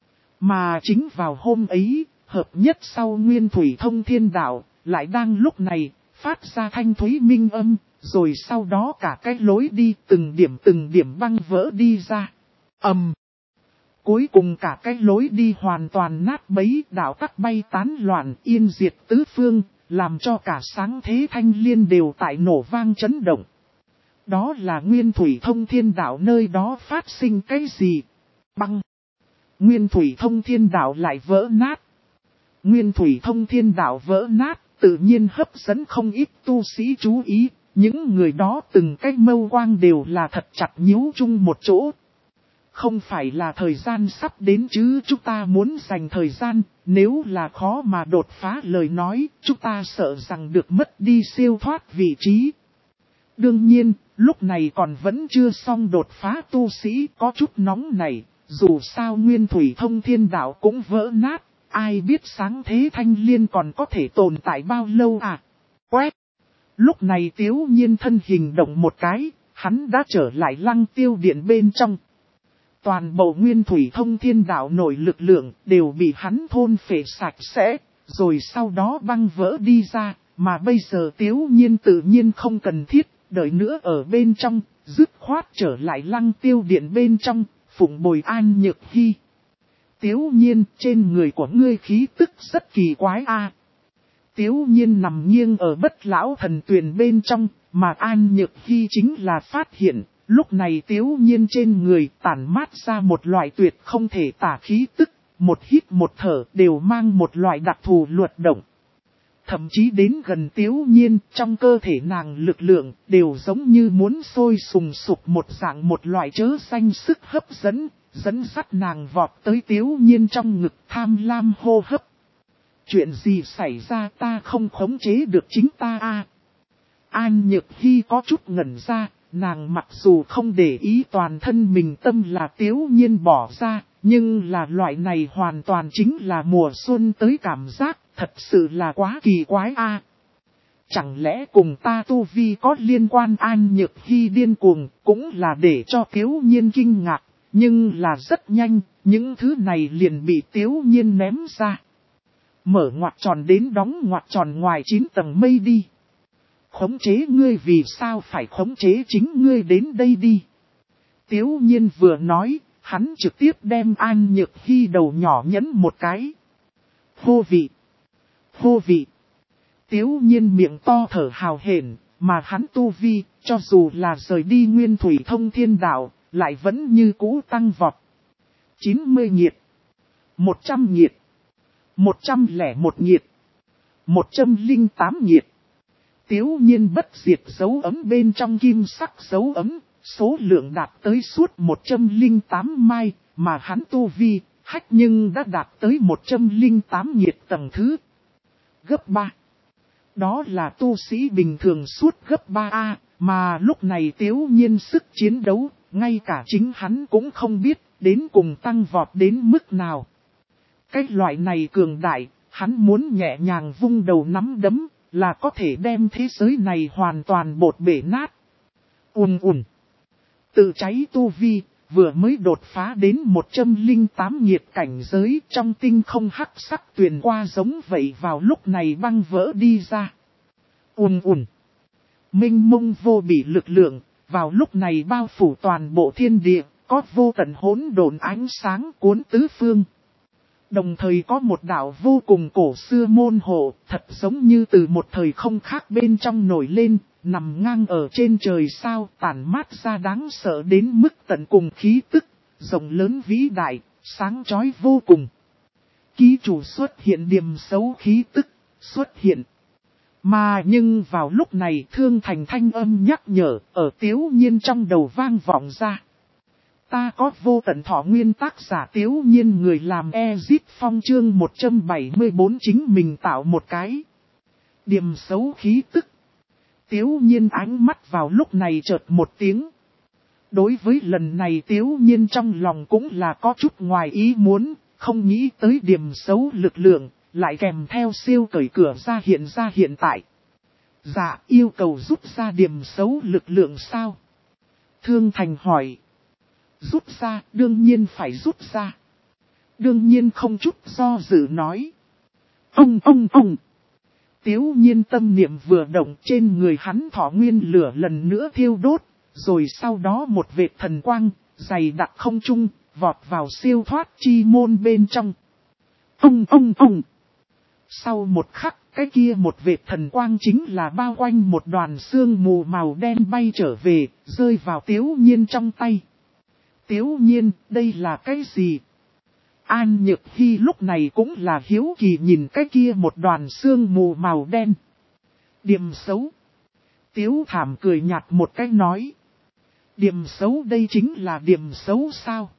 Mà chính vào hôm ấy, hợp nhất sau nguyên thủy thông thiên đạo, lại đang lúc này, phát ra thanh thúy minh âm, rồi sau đó cả cái lối đi từng điểm từng điểm băng vỡ đi ra. Ầm. Um. Cuối cùng cả cái lối đi hoàn toàn nát bấy, đạo tắc bay tán loạn, yên diệt tứ phương, làm cho cả sáng thế thanh liên đều tại nổ vang chấn động. Đó là Nguyên Thủy Thông Thiên Đạo, nơi đó phát sinh cái gì? Băng! Nguyên Thủy Thông Thiên Đạo lại vỡ nát. Nguyên Thủy Thông Thiên Đạo vỡ nát, tự nhiên hấp dẫn không ít tu sĩ chú ý. Những người đó từng cái mâu quang đều là thật chặt nhíu chung một chỗ. Không phải là thời gian sắp đến chứ, chúng ta muốn dành thời gian, nếu là khó mà đột phá lời nói, chúng ta sợ rằng được mất đi siêu thoát vị trí. Đương nhiên, lúc này còn vẫn chưa xong đột phá tu sĩ có chút nóng này, dù sao Nguyên Thủy Thông Thiên Đạo cũng vỡ nát, ai biết sáng thế Thanh Liên còn có thể tồn tại bao lâu à? Quét! Lúc này Tiếu Nhiên thân hình động một cái, hắn đã trở lại Lăng Tiêu Điện bên trong. Toàn bộ Nguyên Thủy Thông Thiên Đạo nội lực lượng đều bị hắn thôn phệ sạch sẽ, rồi sau đó băng vỡ đi ra, mà bây giờ Tiếu Nhiên tự nhiên không cần thiết, đợi nữa ở bên trong, dứt khoát trở lại Lăng Tiêu Điện bên trong, phụng bồi An Nhược Hy. Tiếu Nhiên, trên người của ngươi khí tức rất kỳ quái a. Tiếu Nhiên nằm nghiêng ở Bất Lão Thần Tuyền bên trong, mà An Nhược Hy chính là phát hiện, lúc này Tiếu Nhiên trên người tản mát ra một loại tuyệt không thể tả khí tức, một hít một thở đều mang một loại đặc thù luật động. Thậm chí đến gần Tiếu Nhiên, trong cơ thể nàng lực lượng đều giống như muốn sôi sùng sục một dạng một loại chớ xanh sức hấp dẫn, dẫn dắt nàng vọt tới Tiếu Nhiên trong ngực tham lam hô hấp. Chuyện gì xảy ra, ta không khống chế được chính ta a. An Nhược Hy có chút ngẩn ra, nàng mặc dù không để ý toàn thân mình tâm là Tiếu Nhiên bỏ ra, nhưng là loại này hoàn toàn chính là mùa xuân tới cảm giác, thật sự là quá kỳ quái a. Chẳng lẽ cùng ta tu vi có liên quan? An Nhược Hy điên cuồng, cũng là để cho Tiếu Nhiên kinh ngạc, nhưng là rất nhanh, những thứ này liền bị Tiếu Nhiên ném ra. Mở ngoặc tròn đến đóng ngoặc tròn ngoài chín tầng mây đi. Khống chế ngươi, vì sao phải khống chế chính ngươi, đến đây đi. Tiếu Nhiên vừa nói, hắn trực tiếp đem An Nhược Hy đầu nhỏ nhấn một cái. Hô vị! Hô vị! Tiếu Nhiên miệng to thở hào hển, mà hắn tu vi, cho dù là rời đi Nguyên Thủy Thông Thiên Đạo, lại vẫn như cũ tăng vọt. chín mươi nhiệt. một trăm nhiệt. một trăm lẻ một nhiệt. một trăm lẻ tám nhiệt. Tiếu Nhiên bất diệt dấu ấm bên trong kim sắc dấu ấm, số lượng đạt tới suốt một trăm lẻ tám mai, mà hắn tu vi, hách nhưng đã đạt tới một trăm lẻ tám nhiệt tầng thứ. Gấp ba. Đó là tu sĩ bình thường suốt gấp ba A, mà lúc này Tiếu Nhiên sức chiến đấu, ngay cả chính hắn cũng không biết, đến cùng tăng vọt đến mức nào. Cái loại này cường đại, hắn muốn nhẹ nhàng vung đầu nắm đấm, là có thể đem thế giới này hoàn toàn bột bể nát. Ùn ùn. Tự cháy tu vi, vừa mới đột phá đến một trăm lẻ tám nhiệt cảnh giới, trong tinh không hắc sắc tuyền qua giống vậy vào lúc này băng vỡ đi ra. Ùn ùn. Minh mông vô bỉ lực lượng, vào lúc này bao phủ toàn bộ thiên địa, có vô tận hỗn độn ánh sáng cuốn tứ phương. Đồng thời có một đạo vô cùng cổ xưa môn hộ, thật giống như từ một thời không khác bên trong nổi lên, nằm ngang ở trên trời sao, tản mát ra đáng sợ đến mức tận cùng khí tức, rộng lớn vĩ đại, sáng chói vô cùng. Ký chủ xuất hiện, điểm xấu khí tức, xuất hiện. Mà nhưng vào lúc này Thương Thành thanh âm nhắc nhở, ở Tiếu Nhiên trong đầu vang vọng ra. Ta có vô tận thọ nguyên, tác giả Tiếu Nhiên, người làm Ezip Phong, chương một trăm bảy mươi bốn chính mình tạo một cái. Điểm xấu khí tức. Tiếu Nhiên ánh mắt vào lúc này chợt một tiếng. Đối với lần này Tiếu Nhiên trong lòng cũng là có chút ngoài ý muốn, không nghĩ tới điểm xấu lực lượng, lại kèm theo siêu cởi cửa ra hiện ra hiện tại. Dạ, yêu cầu rút ra điểm xấu lực lượng sao? Thương Thành hỏi. Rút ra, đương nhiên phải rút ra. Đương nhiên không chút do dự nói. Ông ông ông. Tiếu Nhiên tâm niệm vừa động, trên người hắn thọ nguyên lửa lần nữa thiêu đốt, rồi sau đó một vệt thần quang, dày đặc không trung, vọt vào siêu thoát chi môn bên trong. Ông ông ông. Sau một khắc, cái kia một vệt thần quang chính là bao quanh một đoàn sương mù màu đen bay trở về, rơi vào Tiếu Nhiên trong tay. Tiếu Nhiên, đây là cái gì? An Nhược Hy lúc này cũng là hiếu kỳ nhìn cái kia một đoàn sương mù màu đen. Điểm xấu. Tiếu Thảm cười nhạt một cái nói. Điểm xấu đây chính là điểm xấu sao?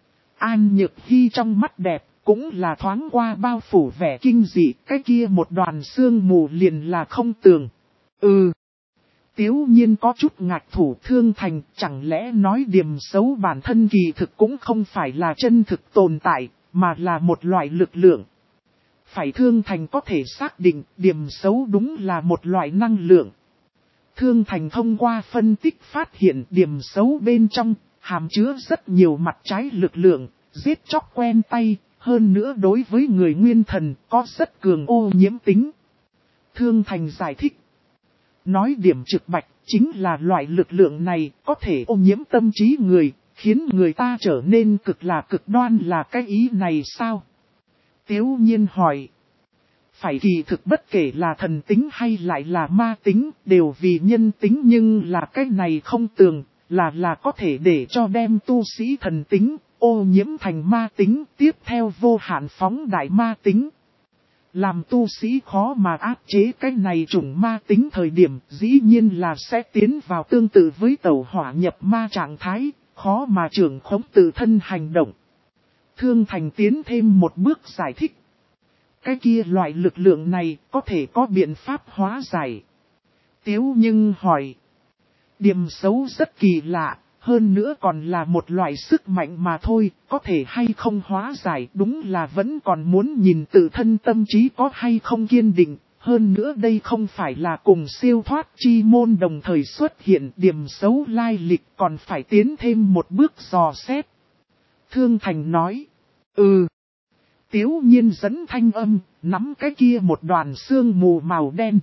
An Nhược Hy trong mắt đẹp, cũng là thoáng qua bao phủ vẻ kinh dị, cái kia một đoàn sương mù liền là không tường. Ừ. Tiếu Nhiên có chút ngạc thủ Thương Thành, chẳng lẽ nói điểm xấu bản thân kỳ thực cũng không phải là chân thực tồn tại, mà là một loại lực lượng. Phải Thương Thành có thể xác định điểm xấu đúng là một loại năng lượng. Thương Thành thông qua phân tích phát hiện điểm xấu bên trong, hàm chứa rất nhiều mặt trái lực lượng, giết chóc quen tay, hơn nữa đối với người nguyên thần có rất cường ô nhiễm tính. Thương Thành giải thích. Nói điểm trực bạch, chính là loại lực lượng này có thể ô nhiễm tâm trí người, khiến người ta trở nên cực là cực đoan là cái ý này sao? Tiếu Nhiên hỏi. Phải kỳ thực bất kể là thần tính hay lại là ma tính, đều vì nhân tính nhưng là cái này không tường, là là có thể để cho đem tu sĩ thần tính, ô nhiễm thành ma tính, tiếp theo vô hạn phóng đại ma tính. Làm tu sĩ khó mà áp chế cái này chủng ma tính thời điểm, dĩ nhiên là sẽ tiến vào tương tự với tẩu hỏa nhập ma trạng thái, khó mà trưởng khống tự thân hành động. Thương Thành tiến thêm một bước giải thích. Cái kia loại lực lượng này có thể có biện pháp hóa giải. Tiếu nhưng hỏi. Điểm xấu rất kỳ lạ, hơn nữa còn là một loại sức mạnh mà thôi, có thể hay không hóa giải đúng là vẫn còn muốn nhìn tự thân tâm trí có hay không kiên định. Hơn nữa đây không phải là cùng siêu thoát chi môn đồng thời xuất hiện điểm xấu lai lịch còn phải tiến thêm một bước dò xét. Thương Thành nói. Ừ. Tiếu Nhiên dẫn thanh âm, nắm cái kia một đoàn sương mù màu đen.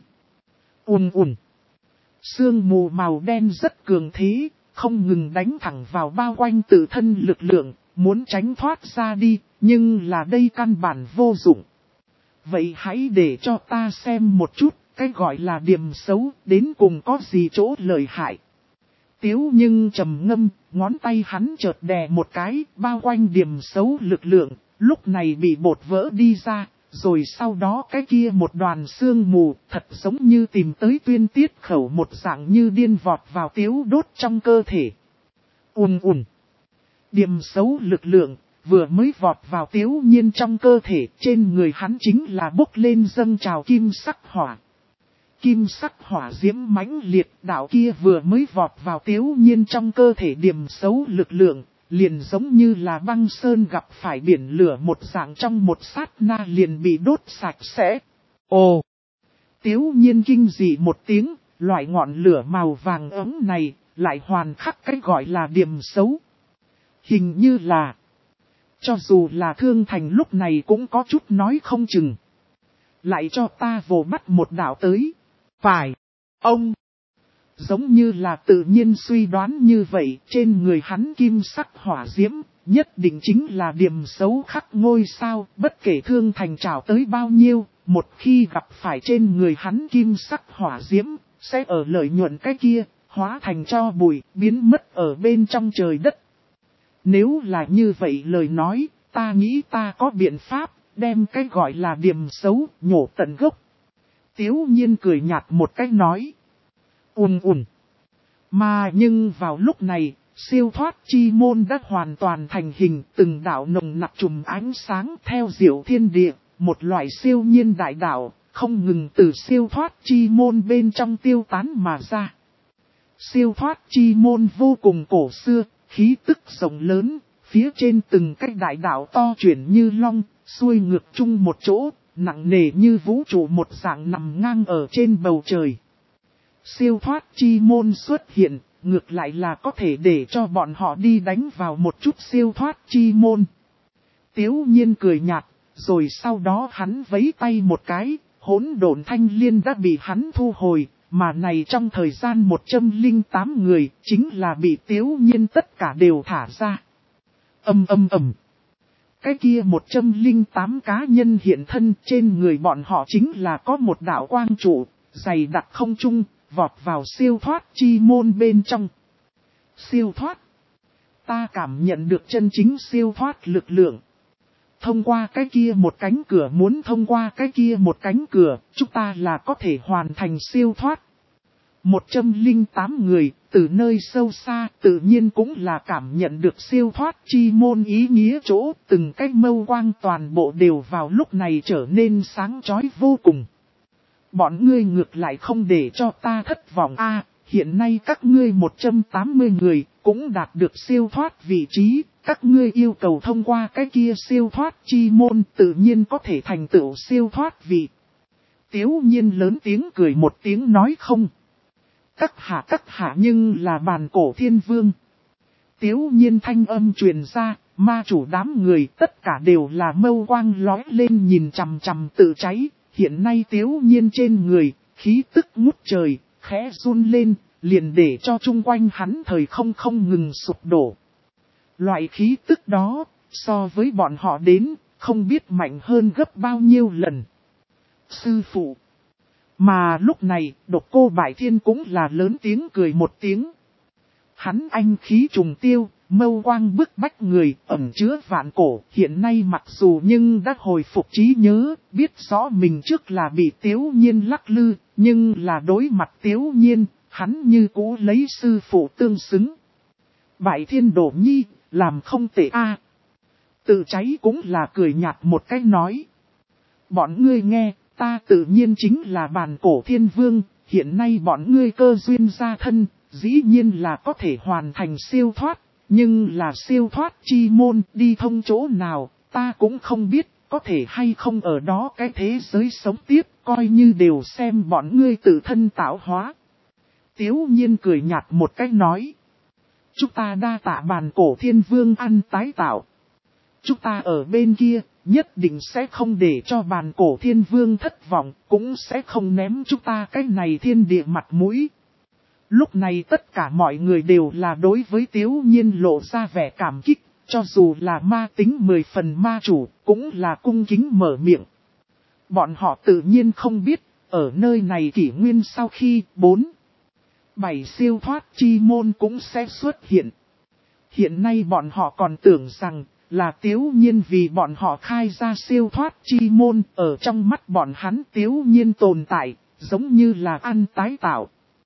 Ùn ùn. Sương mù màu đen rất cường thế, không ngừng đánh thẳng vào bao quanh tự thân lực lượng, muốn tránh thoát ra đi, nhưng là đây căn bản vô dụng. Vậy hãy để cho ta xem một chút, cái gọi là điểm xấu, đến cùng có gì chỗ lợi hại. Tiếu nhưng trầm ngâm, ngón tay hắn chợt đè một cái, bao quanh điểm xấu lực lượng, lúc này bị bột vỡ đi ra, rồi sau đó cái kia một đoàn sương mù, thật giống như tìm tới tuyên tiết khẩu một dạng như điên vọt vào Tiếu đốt trong cơ thể. Ùn ùn. Điểm xấu lực lượng, vừa mới vọt vào Tiếu Nhiên trong cơ thể, trên người hắn chính là bốc lên dâng trào kim sắc hỏa. Kim sắc hỏa diễm mãnh liệt, đạo kia vừa mới vọt vào Tiếu Nhiên trong cơ thể điểm xấu lực lượng, liền giống như là băng sơn gặp phải biển lửa một dạng trong một sát na liền bị đốt sạch sẽ. Ồ! Tiếu Nhiên kinh dị một tiếng, loại ngọn lửa màu vàng ấm này, lại hoàn khắc cái gọi là điểm xấu. Hình như là, cho dù là Thương Thành lúc này cũng có chút nói không chừng. Lại cho ta vồ bắt một đạo tới. Phải, ông! Giống như là tự nhiên suy đoán như vậy, trên người hắn kim sắc hỏa diễm, nhất định chính là điểm xấu khắc ngôi sao, bất kể Thương Thành trào tới bao nhiêu, một khi gặp phải trên người hắn kim sắc hỏa diễm, sẽ ở lợi nhuận cái kia, hóa thành cho bụi, biến mất ở bên trong trời đất. Nếu là như vậy lời nói, ta nghĩ ta có biện pháp, đem cái gọi là điểm xấu, nhổ tận gốc. Tiếu Nhiên cười nhạt một cái nói. Ùn ùn. Mà nhưng vào lúc này, siêu thoát chi môn đã hoàn toàn thành hình, từng đạo nồng nặc trùm ánh sáng theo diệu thiên địa, một loại siêu nhiên đại đạo, không ngừng từ siêu thoát chi môn bên trong tiêu tán mà ra. Siêu thoát chi môn vô cùng cổ xưa, khí tức rộng lớn, phía trên từng cái đại đạo to chuyển như long, xuôi ngược chung một chỗ, nặng nề như vũ trụ một dạng nằm ngang ở trên bầu trời. Siêu thoát chi môn xuất hiện, ngược lại là có thể để cho bọn họ đi đánh vào một chút siêu thoát chi môn. Tiếu Nhiên cười nhạt, rồi sau đó hắn vấy tay một cái, hỗn độn thanh liên đã bị hắn thu hồi, mà này trong thời gian một trăm lẻ tám người, chính là bị Tiếu Nhiên tất cả đều thả ra. Ầm ầm ầm. Cái kia một trăm linh tám cá nhân hiện thân, trên người bọn họ chính là có một đạo quang trụ, dày đặc không trung, vọt vào siêu thoát chi môn bên trong. Siêu thoát. Ta cảm nhận được chân chính siêu thoát lực lượng. Thông qua cái kia một cánh cửa, muốn thông qua cái kia một cánh cửa, chúng ta là có thể hoàn thành siêu thoát. một trăm linh tám người, từ nơi sâu xa, tự nhiên cũng là cảm nhận được siêu thoát chi môn ý nghĩa chỗ, từng cái mâu quang toàn bộ đều vào lúc này trở nên sáng chói vô cùng. Bọn ngươi ngược lại không để cho ta thất vọng a, hiện nay các ngươi một trăm tám mươi người, cũng đạt được siêu thoát vị trí, các ngươi yêu cầu thông qua cái kia siêu thoát chi môn, tự nhiên có thể thành tựu siêu thoát vị. Tiếu nhiên lớn tiếng cười một tiếng nói không. Các hạ các hạ nhưng là bàn cổ thiên vương. Tiếu nhiên thanh âm truyền ra, ma chủ đám người tất cả đều là mâu quang lói lên nhìn chằm chằm tự cháy. Hiện nay tiếu nhiên trên người, khí tức ngút trời, khẽ run lên, liền để cho chung quanh hắn thời không không ngừng sụp đổ. Loại khí tức đó, so với bọn họ đến, không biết mạnh hơn gấp bao nhiêu lần. Sư phụ. Mà lúc này, Độc Cô Bại Thiên cũng là lớn tiếng cười một tiếng. Hắn anh khí trùng tiêu, mâu quang bức bách người, ẩn chứa vạn cổ. Hiện nay mặc dù nhưng đã hồi phục trí nhớ, biết rõ mình trước là bị Tiếu Nhiên lắc lư, nhưng là đối mặt Tiếu Nhiên, hắn như cũ lấy sư phụ tương xứng. Bại Thiên Đổ Nhi, làm không tệ a. Tự cháy cũng là cười nhạt một cách nói. Bọn ngươi nghe, ta tự nhiên chính là bàn cổ thiên vương, hiện nay bọn ngươi cơ duyên gia thân, dĩ nhiên là có thể hoàn thành siêu thoát, nhưng là siêu thoát chi môn đi thông chỗ nào, ta cũng không biết, có thể hay không ở đó cái thế giới sống tiếp, coi như đều xem bọn ngươi tự thân tạo hóa. Tiếu nhiên cười nhạt một cách nói. Chúng ta đa tạ bàn cổ thiên vương ăn tái tạo. Chúng ta ở bên kia, nhất định sẽ không để cho bàn cổ thiên vương thất vọng, cũng sẽ không ném chúng ta cái này thiên địa mặt mũi. Lúc này tất cả mọi người đều là đối với Tiếu Nhiên lộ ra vẻ cảm kích, cho dù là ma tính mười phần ma chủ, cũng là cung kính mở miệng. Bọn họ tự nhiên không biết, ở nơi này kỷ nguyên sau khi bốn, bảy siêu thoát chi môn cũng sẽ xuất hiện. Hiện nay bọn họ còn tưởng rằng là Tiếu Nhiên vì bọn họ khai ra siêu thoát chi môn, ở trong mắt bọn hắn Tiếu Nhiên tồn tại, giống như là ăn tái tạo.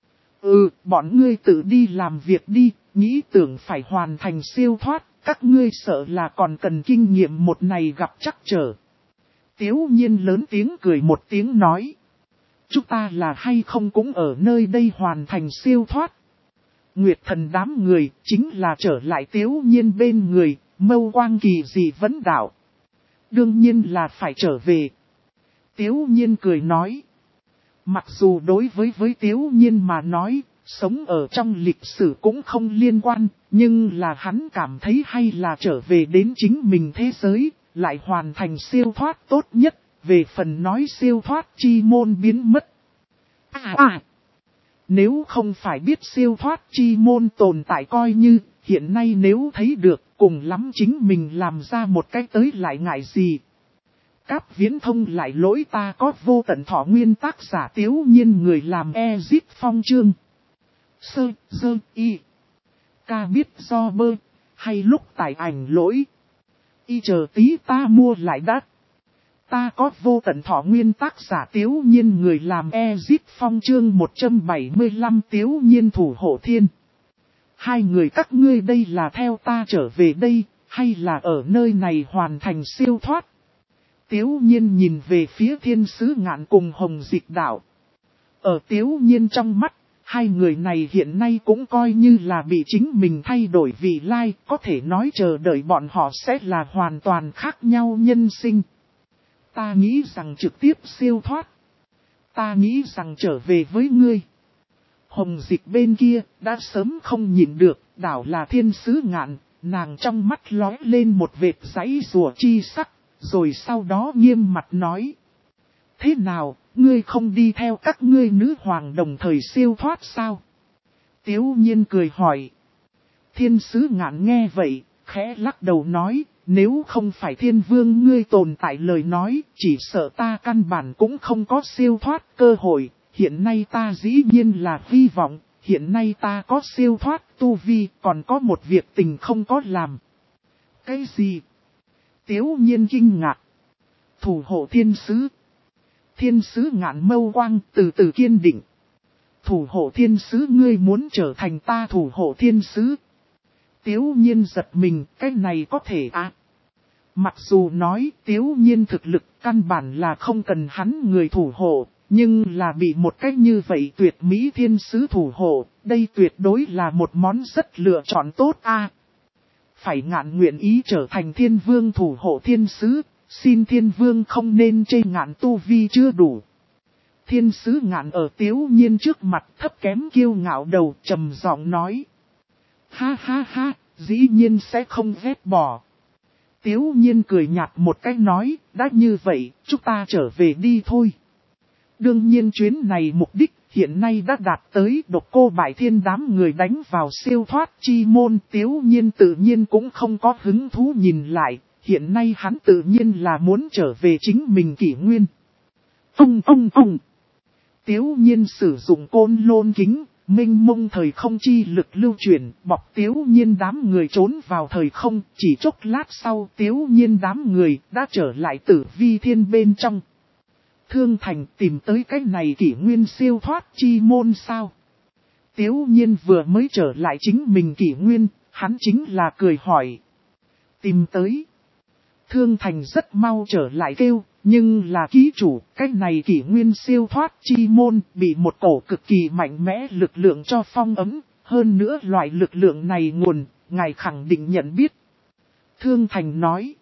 Ừ, bọn ngươi tự đi làm việc đi, nghĩ tưởng phải hoàn thành siêu thoát, các ngươi sợ là còn cần kinh nghiệm một này gặp chắc trở. Tiếu Nhiên lớn tiếng cười một tiếng nói. Chúng ta là hay không cũng ở nơi đây hoàn thành siêu thoát. Nguyệt thần đám người chính là trở lại Tiếu Nhiên bên người, mâu quang kỳ dị vấn đạo. Đương nhiên là phải trở về. Tiếu Nhiên cười nói. Mặc dù đối với với Tiếu Nhiên mà nói, sống ở trong lịch sử cũng không liên quan, nhưng là hắn cảm thấy hay là trở về đến chính mình thế giới, lại hoàn thành siêu thoát tốt nhất, về phần nói siêu thoát chi môn biến mất. À à! Nếu không phải biết siêu thoát chi môn tồn tại coi như, hiện nay nếu thấy được, cùng lắm chính mình làm ra một cái tới lại ngại gì. Cáp Viễn Thông lại lỗi ta có vô tận thọ nguyên tác giả Tiếu Nhiên người làm Ezip Phong chương. Sơ, dơ, y. Ca biết do bơ, hay lúc tải ảnh lỗi. Y chờ tí ta mua lại đắt. Ta có vô tận thọ nguyên tác giả Tiếu Nhiên người làm Ezip Phong chương một trăm bảy mươi lăm Tiếu Nhiên thủ hộ thiên. Hai người các ngươi đây là theo ta trở về đây, hay là ở nơi này hoàn thành siêu thoát? Tiếu Nhiên nhìn về phía Thiên Sứ Ngạn cùng Hồng Dịch Đạo. Ở Tiếu Nhiên trong mắt, hai người này hiện nay cũng coi như là bị chính mình thay đổi vị lai, có thể nói chờ đợi bọn họ sẽ là hoàn toàn khác nhau nhân sinh. Ta nghĩ rằng trực tiếp siêu thoát. Ta nghĩ rằng trở về với ngươi. Hồng Dịch bên kia, đã sớm không nhìn được, đảo là Thiên Sứ Ngạn, nàng trong mắt lóe lên một vệt giãy rùa chi sắc, rồi sau đó nghiêm mặt nói. Thế nào, ngươi không đi theo các ngươi nữ hoàng đồng thời siêu thoát sao? Tiếu Nhiên cười hỏi. Thiên Sứ Ngạn nghe vậy, khẽ lắc đầu nói, nếu không phải thiên vương ngươi tồn tại lời nói, chỉ sợ ta căn bản cũng không có siêu thoát cơ hội, hiện nay ta dĩ nhiên là hy vọng, hiện nay ta có siêu thoát tu vi, còn có một việc tình không có làm. Cái gì? Tiếu nhiên kinh ngạc. Thủ hộ thiên sứ. Thiên sứ ngạn mâu quang từ từ kiên định. Thủ hộ thiên sứ ngươi muốn trở thành ta thủ hộ thiên sứ. Tiếu nhiên giật mình, cái này có thể à? Mặc dù nói tiếu nhiên thực lực căn bản là không cần hắn người thủ hộ, nhưng là bị một cách như vậy tuyệt mỹ thiên sứ thủ hộ, đây tuyệt đối là một món rất lựa chọn tốt a. À, phải ngạn nguyện ý trở thành thiên vương thủ hộ thiên sứ, xin thiên vương không nên chê ngạn tu vi chưa đủ. Thiên sứ ngạn ở tiếu nhiên trước mặt thấp kém kiêu ngạo đầu trầm giọng nói. Ha ha ha, dĩ nhiên sẽ không ghét bỏ. Tiếu nhiên cười nhạt một cách nói, đã như vậy, chúng ta trở về đi thôi. Đương nhiên chuyến này mục đích hiện nay đã đạt tới độc cô bại thiên đám người đánh vào siêu thoát chi môn. Tiếu nhiên tự nhiên cũng không có hứng thú nhìn lại, hiện nay hắn tự nhiên là muốn trở về chính mình kỷ nguyên. Ông ông ông. Tiếu nhiên sử dụng côn lôn kính, minh mông thời không chi lực lưu chuyển, bọc tiếu nhiên đám người trốn vào thời không, chỉ chốc lát sau tiếu nhiên đám người đã trở lại tử vi thiên bên trong. Thương Thành tìm tới cái này kỷ nguyên siêu thoát chi môn sao? Tiếu nhiên vừa mới trở lại chính mình kỷ nguyên, hắn chính là cười hỏi. Tìm tới. Thương Thành rất mau trở lại kêu, nhưng là ký chủ, cái này kỷ nguyên siêu thoát chi môn bị một cổ cực kỳ mạnh mẽ lực lượng cho phong ấm, hơn nữa loại lực lượng này nguồn, ngài khẳng định nhận biết. Thương Thành nói.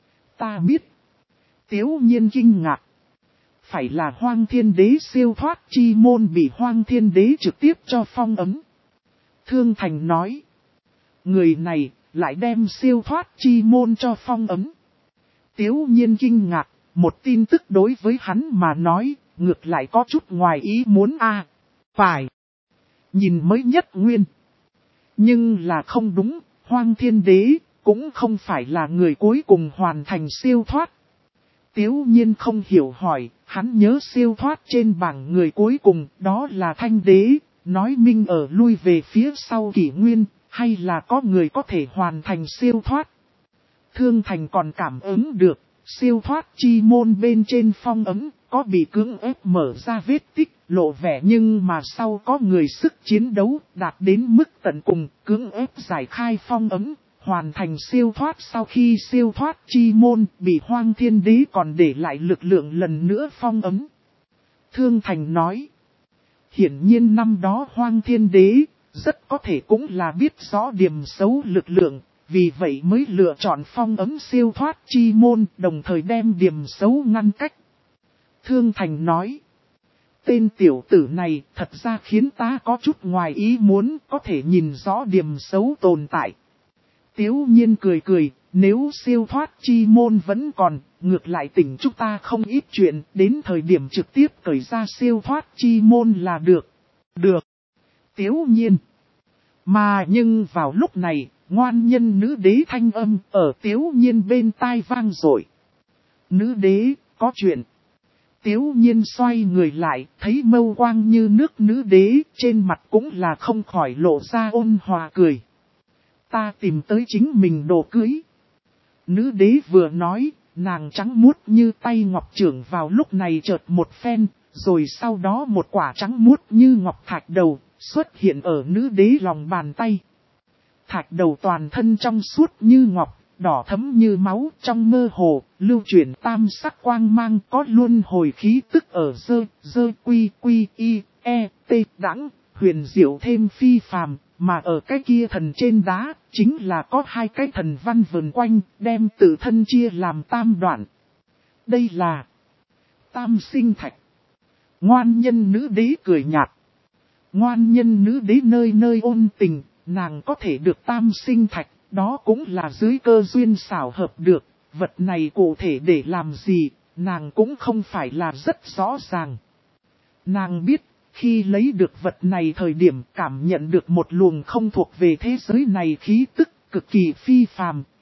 Ta biết. Tiếu nhiên kinh ngạc. Phải là Hoang Thiên Đế siêu thoát chi môn bị Hoang Thiên Đế trực tiếp cho phong ấm. Thương Thành nói. Người này lại đem siêu thoát chi môn cho phong ấm. Tiếu nhiên kinh ngạc, một tin tức đối với hắn mà nói, ngược lại có chút ngoài ý muốn a. À, phải. Nhìn mới nhất nguyên. Nhưng là không đúng, Hoang Thiên Đế cũng không phải là người cuối cùng hoàn thành siêu thoát. Tiếu nhiên không hiểu hỏi, hắn nhớ siêu thoát trên bảng người cuối cùng, đó là Thanh Đế, nói minh ở lui về phía sau kỷ nguyên, hay là có người có thể hoàn thành siêu thoát. Thương Thành còn cảm ứng được, siêu thoát chi môn bên trên phong ấm, có bị cưỡng ép mở ra vết tích, lộ vẻ nhưng mà sau có người sức chiến đấu, đạt đến mức tận cùng, cưỡng ép giải khai phong ấm. Hoàn thành siêu thoát sau khi siêu thoát chi môn bị Hoang Thiên Đế còn để lại lực lượng lần nữa phong ấm. Thương Thành nói. Hiển nhiên năm đó Hoang Thiên Đế rất có thể cũng là biết rõ điểm xấu lực lượng, vì vậy mới lựa chọn phong ấm siêu thoát chi môn đồng thời đem điểm xấu ngăn cách. Thương Thành nói. Tên tiểu tử này thật ra khiến ta có chút ngoài ý muốn có thể nhìn rõ điểm xấu tồn tại. Tiếu nhiên cười cười, nếu siêu thoát chi môn vẫn còn, ngược lại tỉnh chúng ta không ít chuyện, đến thời điểm trực tiếp cởi ra siêu thoát chi môn là được. Được. Tiếu nhiên. Mà nhưng vào lúc này, ngoan nhân nữ đế thanh âm ở tiếu nhiên bên tai vang dội. Nữ đế, có chuyện. Tiếu nhiên xoay người lại, thấy mâu quang như nước nữ đế, trên mặt cũng là không khỏi lộ ra ôn hòa cười. Ta tìm tới chính mình đồ cưới. Nữ đế vừa nói, nàng trắng muốt như tay ngọc trưởng vào lúc này chợt một phen, rồi sau đó một quả trắng muốt như ngọc thạch đầu, xuất hiện ở nữ đế lòng bàn tay. Thạch đầu toàn thân trong suốt như ngọc, đỏ thấm như máu, trong mơ hồ, lưu chuyển tam sắc quang mang có luôn hồi khí tức ở dơ, dơ quy quy y, e, t, đãng, huyền diệu thêm phi phàm. Mà ở cái kia thần trên đá, chính là có hai cái thần văn vần quanh, đem tự thân chia làm tam đoạn. Đây là tam sinh thạch. Ngoan nhân nữ đế cười nhạt. Ngoan nhân nữ đế nơi nơi ôn tình, nàng có thể được tam sinh thạch, đó cũng là dưới cơ duyên xảo hợp được. Vật này cụ thể để làm gì, nàng cũng không phải là rất rõ ràng. Nàng biết. Khi lấy được vật này thời điểm cảm nhận được một luồng không thuộc về thế giới này khí tức cực kỳ phi phàm,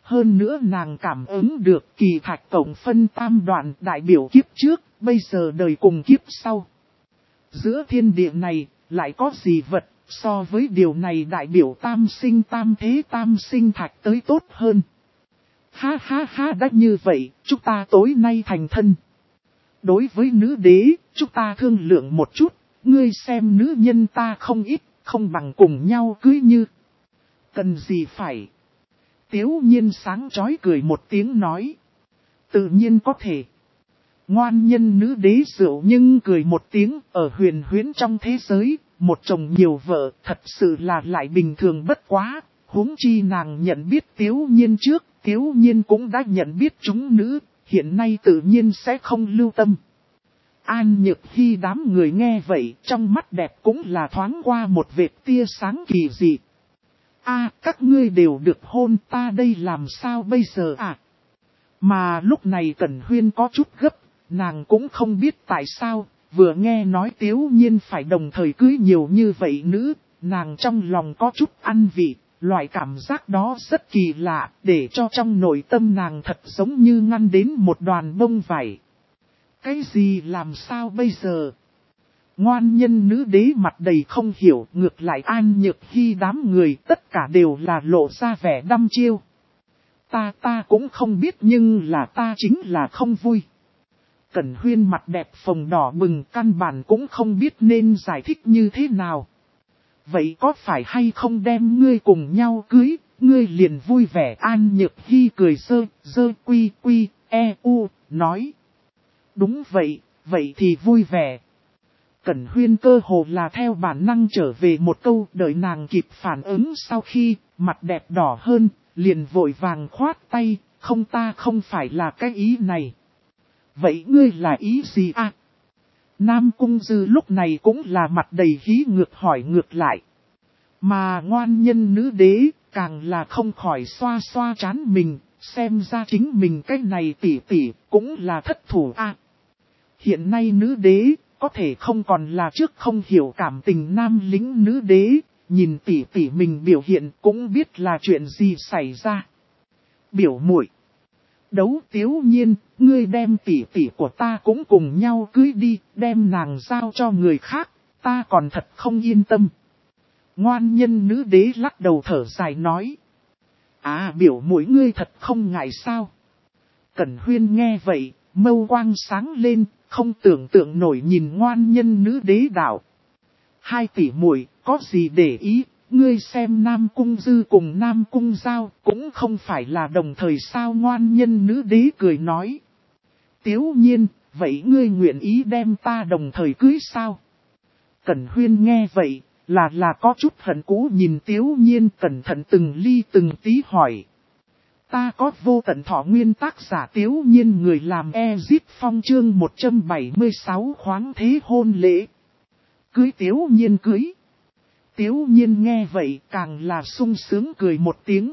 Hơn nữa nàng cảm ứng được kỳ thạch tổng phân tam đoạn đại biểu kiếp trước, bây giờ đời cùng kiếp sau. Giữa thiên địa này, lại có gì vật, so với điều này đại biểu tam sinh tam thế tam sinh thạch tới tốt hơn. Ha ha ha, đã như vậy, chúng ta tối nay thành thân. Đối với nữ đế, chúng ta thương lượng một chút, ngươi xem nữ nhân ta không ít, không bằng cùng nhau cưới như. Cần gì phải. Tiếu nhiên sáng chói cười một tiếng nói. Tự nhiên có thể. Ngoan nhân nữ đế rượu nhưng cười một tiếng, ở huyền huyễn trong thế giới, một chồng nhiều vợ thật sự là lại bình thường bất quá, huống chi nàng nhận biết Tiếu nhiên trước, Tiếu nhiên cũng đã nhận biết chúng nữ, hiện nay tự nhiên sẽ không lưu tâm. An Nhược Hy đám người nghe vậy, trong mắt đẹp cũng là thoáng qua một vệt tia sáng kỳ dị. A, các ngươi đều được hôn, ta đây làm sao bây giờ à? Mà lúc này Cẩn Huyên có chút gấp, nàng cũng không biết tại sao, vừa nghe nói Tiếu nhiên phải đồng thời cưới nhiều như vậy nữ, nàng trong lòng có chút ăn vị, loại cảm giác đó rất kỳ lạ, để cho trong nội tâm nàng thật giống như ngăn đến một đoàn bông vải. Cái gì làm sao bây giờ? Ngoan nhân nữ đế mặt đầy không hiểu, ngược lại An Nhược Hy đám người tất cả đều là lộ ra vẻ đăm chiêu. Ta ta cũng không biết nhưng là ta chính là không vui. Cẩn Huyên mặt đẹp phồng đỏ bừng, căn bản cũng không biết nên giải thích như thế nào. Vậy có phải hay không đem ngươi cùng nhau cưới, ngươi liền vui vẻ? An Nhược Hy cười sơ, dơ quy quy, e u, nói. Đúng vậy, vậy thì vui vẻ. Cẩn Huyên cơ hồ là theo bản năng trở về một câu, đợi nàng kịp phản ứng sau khi, mặt đẹp đỏ hơn, liền vội vàng khoát tay, không ta không phải là cái ý này. Vậy ngươi là ý gì à? Nam Cung Dư lúc này cũng là mặt đầy hí ngược hỏi ngược lại. Mà ngoan nhân nữ đế, càng là không khỏi xoa xoa trán mình, xem ra chính mình cái này tỉ tỉ, cũng là thất thủ à. Hiện nay nữ đế, có thể không còn là trước không hiểu cảm tình nam lính nữ đế, nhìn tỉ tỉ mình biểu hiện cũng biết là chuyện gì xảy ra. Biểu muội, đấu Tiếu nhiên, ngươi đem tỉ tỉ của ta cũng cùng nhau cưới đi, đem nàng giao cho người khác, ta còn thật không yên tâm. Ngoan nhân nữ đế lắc đầu thở dài nói. À, biểu muội ngươi thật không ngại sao? Cẩn Huyên nghe vậy, mâu quang sáng lên, không tưởng tượng nổi nhìn ngoan nhân nữ đế đạo. Hai tỷ muội có gì để ý, ngươi xem Nam Cung Dư cùng Nam Cung Giao cũng không phải là đồng thời sao? Ngoan nhân nữ đế cười nói. Tiếu nhiên, vậy ngươi nguyện ý đem ta đồng thời cưới sao? Cẩn Huyên nghe vậy, là là có chút hận cũ nhìn Tiếu nhiên cẩn thận từng ly từng tí hỏi. Ta có vô tận thọ nguyên, tác giả Tiếu nhiên, người làm Ezip Phong, chương một trăm bảy mươi sáu khoáng thế hôn lễ. Cưới Tiếu nhiên cưới. Tiếu nhiên nghe vậy càng là sung sướng cười một tiếng.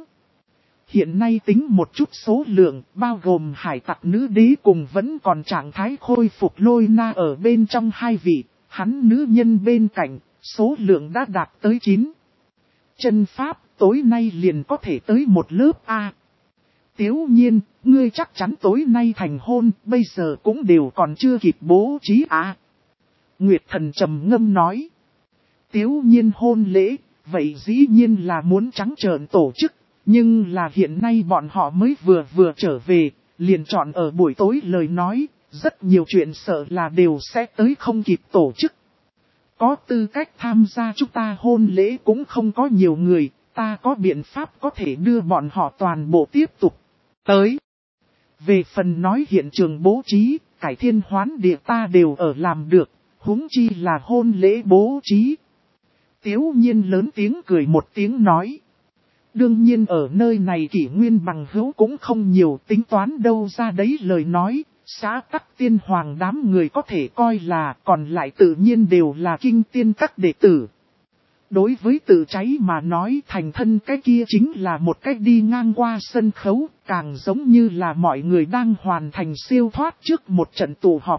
Hiện nay tính một chút số lượng, bao gồm hải tặc nữ đế cùng vẫn còn trạng thái khôi phục Lôi Na ở bên trong hai vị, hắn nữ nhân bên cạnh, số lượng đã đạt tới chín. Chân pháp, tối nay liền có thể tới một lớp A. Tiếu nhiên, ngươi chắc chắn tối nay thành hôn, bây giờ cũng đều còn chưa kịp bố trí à? Nguyệt thần trầm ngâm nói. Tiếu nhiên hôn lễ, vậy dĩ nhiên là muốn trắng trợn tổ chức, nhưng là hiện nay bọn họ mới vừa vừa trở về, liền chọn ở buổi tối lời nói, rất nhiều chuyện sợ là đều sẽ tới không kịp tổ chức. Có tư cách tham gia chúng ta hôn lễ cũng không có nhiều người, ta có biện pháp có thể đưa bọn họ toàn bộ tiếp tục tới. Về phần nói hiện trường bố trí, cải thiên hoán địa ta đều ở làm được, huống chi là hôn lễ bố trí. Tiếu nhiên lớn tiếng cười một tiếng nói. Đương nhiên ở nơi này kỷ nguyên bằng hữu cũng không nhiều, tính toán đâu ra đấy lời nói, xã tắc tiên hoàng đám người có thể coi là, còn lại tự nhiên đều là kinh tiên các đệ tử. Đối với tự cháy mà nói, thành thân cái kia chính là một cách đi ngang qua sân khấu, càng giống như là mọi người đang hoàn thành siêu thoát trước một trận tụ họp.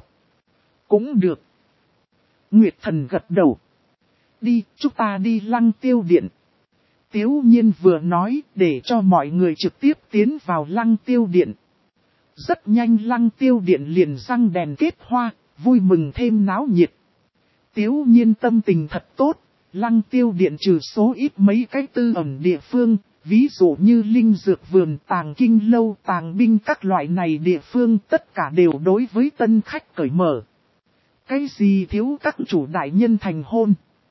Cũng được. Nguyệt thần gật đầu. Đi, chúng ta đi Lăng Tiêu Điện. Tiếu Nhiên vừa nói để cho mọi người trực tiếp tiến vào Lăng Tiêu Điện. Rất nhanh Lăng Tiêu Điện liền răng đèn kết hoa, vui mừng thêm náo nhiệt. Tiếu Nhiên tâm tình thật tốt, Lăng Tiêu Điện trừ số ít mấy cái tư ẩn địa phương, ví dụ như linh dược vườn, tàng kinh lâu, tàng binh các loại này địa phương tất cả đều đối với tân khách cởi mở. Cái gì thiếu các chủ đại nhân thành hôn?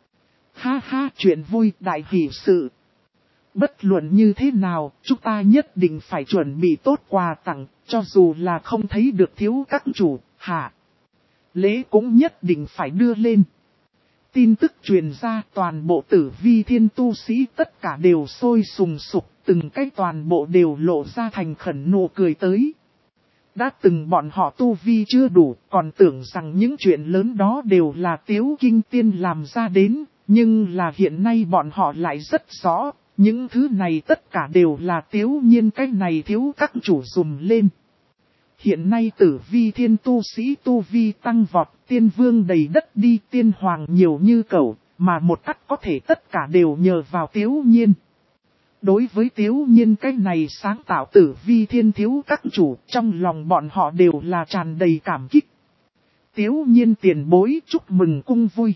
Ha ha, chuyện vui, đại hỷ sự. Bất luận như thế nào, chúng ta nhất định phải chuẩn bị tốt quà tặng, cho dù là không thấy được thiếu các chủ, hả? Lễ cũng nhất định phải đưa lên. Tin tức truyền ra, toàn bộ Tử Vi Thiên tu sĩ tất cả đều sôi sùng sục, từng cái toàn bộ đều lộ ra thành khẩn nụ cười tới. Đã từng bọn họ tu vi chưa đủ, còn tưởng rằng những chuyện lớn đó đều là Tiếu Kinh Tiên làm ra đến, nhưng là hiện nay bọn họ lại rất rõ, những thứ này tất cả đều là Tiếu Nhiên cái này thiếu các chủ dùm lên. Hiện nay Tử Vi Thiên tu sĩ tu vi tăng vọt, tiên vương đầy đất đi, tiên hoàng nhiều như cẩu, mà một cách có thể tất cả đều nhờ vào Tiếu Nhiên. Đối với Tiếu Nhiên cái này sáng tạo Tử Vi Thiên thiếu các chủ, trong lòng bọn họ đều là tràn đầy cảm kích. Tiếu Nhiên tiền bối chúc mừng cung vui.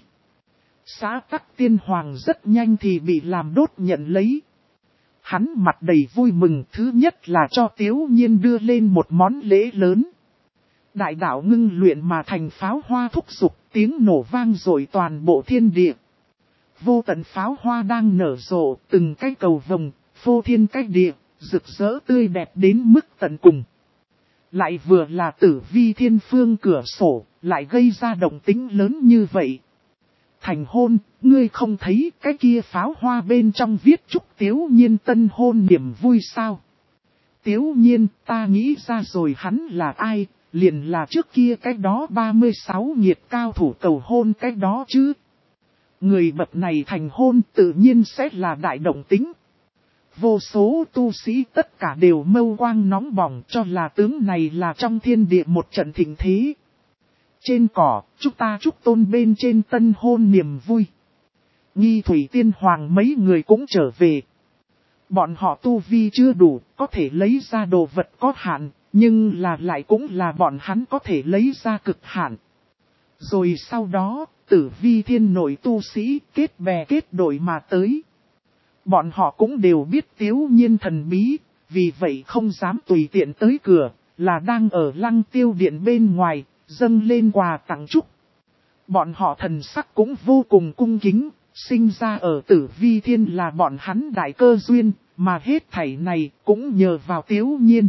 Xã tắc tiên hoàng rất nhanh thì bị làm đốt nhận lấy. Hắn mặt đầy vui mừng, thứ nhất là cho Tiếu Nhiên đưa lên một món lễ lớn. Đại đạo ngưng luyện mà thành pháo hoa thúc dục, tiếng nổ vang dội toàn bộ thiên địa. Vô tận pháo hoa đang nở rộ, từng cái cầu vồng, phô thiên cách địa, rực rỡ tươi đẹp đến mức tận cùng. Lại vừa là Tử Vi Thiên phương cửa sổ, lại gây ra động tĩnh lớn như vậy. Thành hôn, ngươi không thấy cái kia pháo hoa bên trong viết chúc Tiếu Nhiên tân hôn niềm vui sao? Tiếu Nhiên, ta nghĩ ra rồi, hắn là ai, liền là trước kia cái đó ba mươi sáu nhiệt cao thủ cầu hôn cái đó chứ. Người bậc này thành hôn tự nhiên sẽ là đại động tính. Vô số tu sĩ tất cả đều mâu quang nóng bỏng cho là tướng này là trong thiên địa một trận thịnh thế. Trên cỏ, chúng ta chúc tôn bên trên tân hôn niềm vui. Nghi Thủy Tiên Hoàng mấy người cũng trở về. Bọn họ tu vi chưa đủ, có thể lấy ra đồ vật có hạn, nhưng là lại cũng là bọn hắn có thể lấy ra cực hạn. Rồi sau đó, Tử Vi Thiên nội tu sĩ kết bè kết đội mà tới. Bọn họ cũng đều biết Tiếu Nhiên thần bí, vì vậy không dám tùy tiện tới cửa, là đang ở Lăng Tiêu Điện bên ngoài, dâng lên quà tặng chúc. Bọn họ thần sắc cũng vô cùng cung kính, sinh ra ở Tử Vi Thiên là bọn hắn đại cơ duyên, mà hết thảy này cũng nhờ vào Tiếu Nhiên.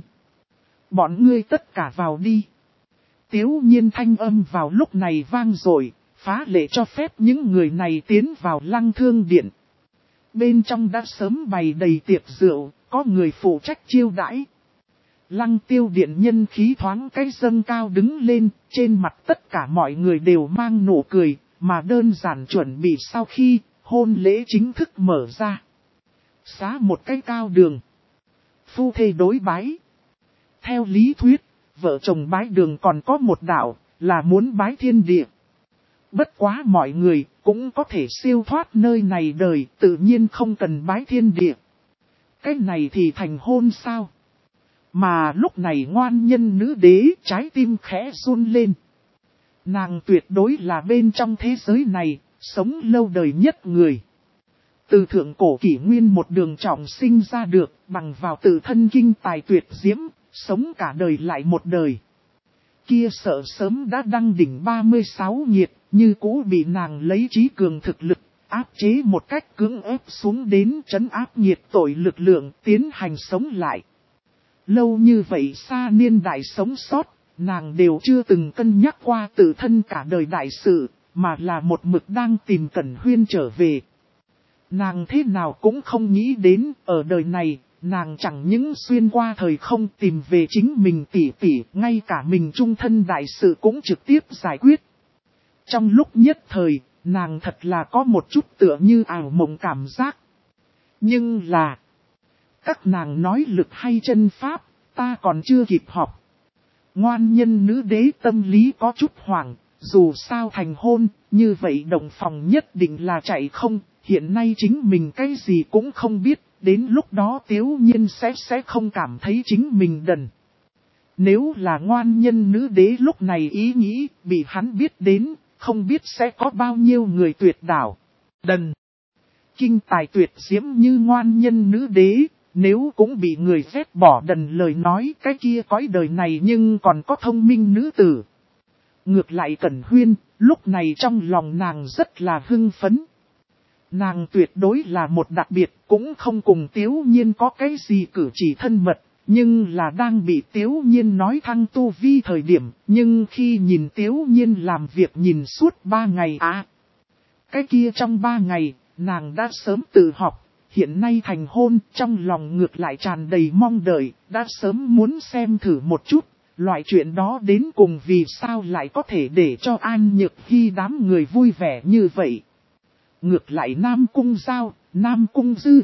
Bọn ngươi tất cả vào đi. Tiếu Nhiên thanh âm vào lúc này vang dội, phá lệ cho phép những người này tiến vào Lăng Thương Điện. Bên trong đã sớm bày đầy tiệc rượu, có người phụ trách chiêu đãi. Lăng Tiêu Điện nhân khí thoáng cái dâng cao đứng lên, trên mặt tất cả mọi người đều mang nụ cười, mà đơn giản chuẩn bị sau khi hôn lễ chính thức mở ra. Xá một cái cao đường. Phu thê đối bái. Theo lý thuyết, vợ chồng bái đường còn có một đạo, là muốn bái thiên địa. Bất quá mọi người cũng có thể siêu thoát nơi này đời, tự nhiên không cần bái thiên địa. Cái này thì thành hôn sao? Mà lúc này ngoan nhân nữ đế trái tim khẽ run lên. Nàng tuyệt đối là bên trong thế giới này, sống lâu đời nhất người. Từ thượng cổ kỷ nguyên một đường trọng sinh ra được, bằng vào tự thân kinh tài tuyệt diễm, sống cả đời lại một đời. Kia sợ sớm đã đăng đỉnh ba mươi sáu nhiệt, như cũ bị nàng lấy trí cường thực lực, áp chế một cách cưỡng ép xuống đến trấn áp nhiệt tội lực lượng tiến hành sống lại. Lâu như vậy xa niên đại sống sót, nàng đều chưa từng cân nhắc qua tự thân cả đời đại sự, mà là một mực đang tìm Cẩn Huyên trở về. Nàng thế nào cũng không nghĩ đến, ở đời này, nàng chẳng những xuyên qua thời không tìm về chính mình tỉ tỉ, ngay cả mình trung thân đại sự cũng trực tiếp giải quyết. Trong lúc nhất thời, nàng thật là có một chút tựa như ảo mộng cảm giác. Nhưng là, các nàng nói lực hay chân pháp, ta còn chưa kịp học. Ngoan nhân nữ đế tâm lý có chút hoảng, dù sao thành hôn, như vậy đồng phòng nhất định là chạy không, hiện nay chính mình cái gì cũng không biết, đến lúc đó Tiếu Nhiên sẽ sẽ không cảm thấy chính mình đần. Nếu là ngoan nhân nữ đế lúc này ý nghĩ, bị hắn biết đến, không biết sẽ có bao nhiêu người tuyệt đảo. Đần. Kinh tài tuyệt diễm như ngoan nhân nữ đế, nếu cũng bị người ghét bỏ đần lời nói cái kia cõi đời này nhưng còn có thông minh nữ tử. Ngược lại Cẩn Huyên, lúc này trong lòng nàng rất là hưng phấn. Nàng tuyệt đối là một đặc biệt, cũng không cùng Tiếu Nhiên có cái gì cử chỉ thân mật, nhưng là đang bị Tiếu Nhiên nói thăng tu vi thời điểm, nhưng khi nhìn Tiếu Nhiên làm việc nhìn suốt ba ngày à. Cái kia trong ba ngày, nàng đã sớm tự học, hiện nay thành hôn, trong lòng ngược lại tràn đầy mong đợi, đã sớm muốn xem thử một chút, loại chuyện đó đến cùng vì sao lại có thể để cho An Nhược Hy đám người vui vẻ như vậy. Ngược lại Nam Cung Giao, Nam Cung Dư,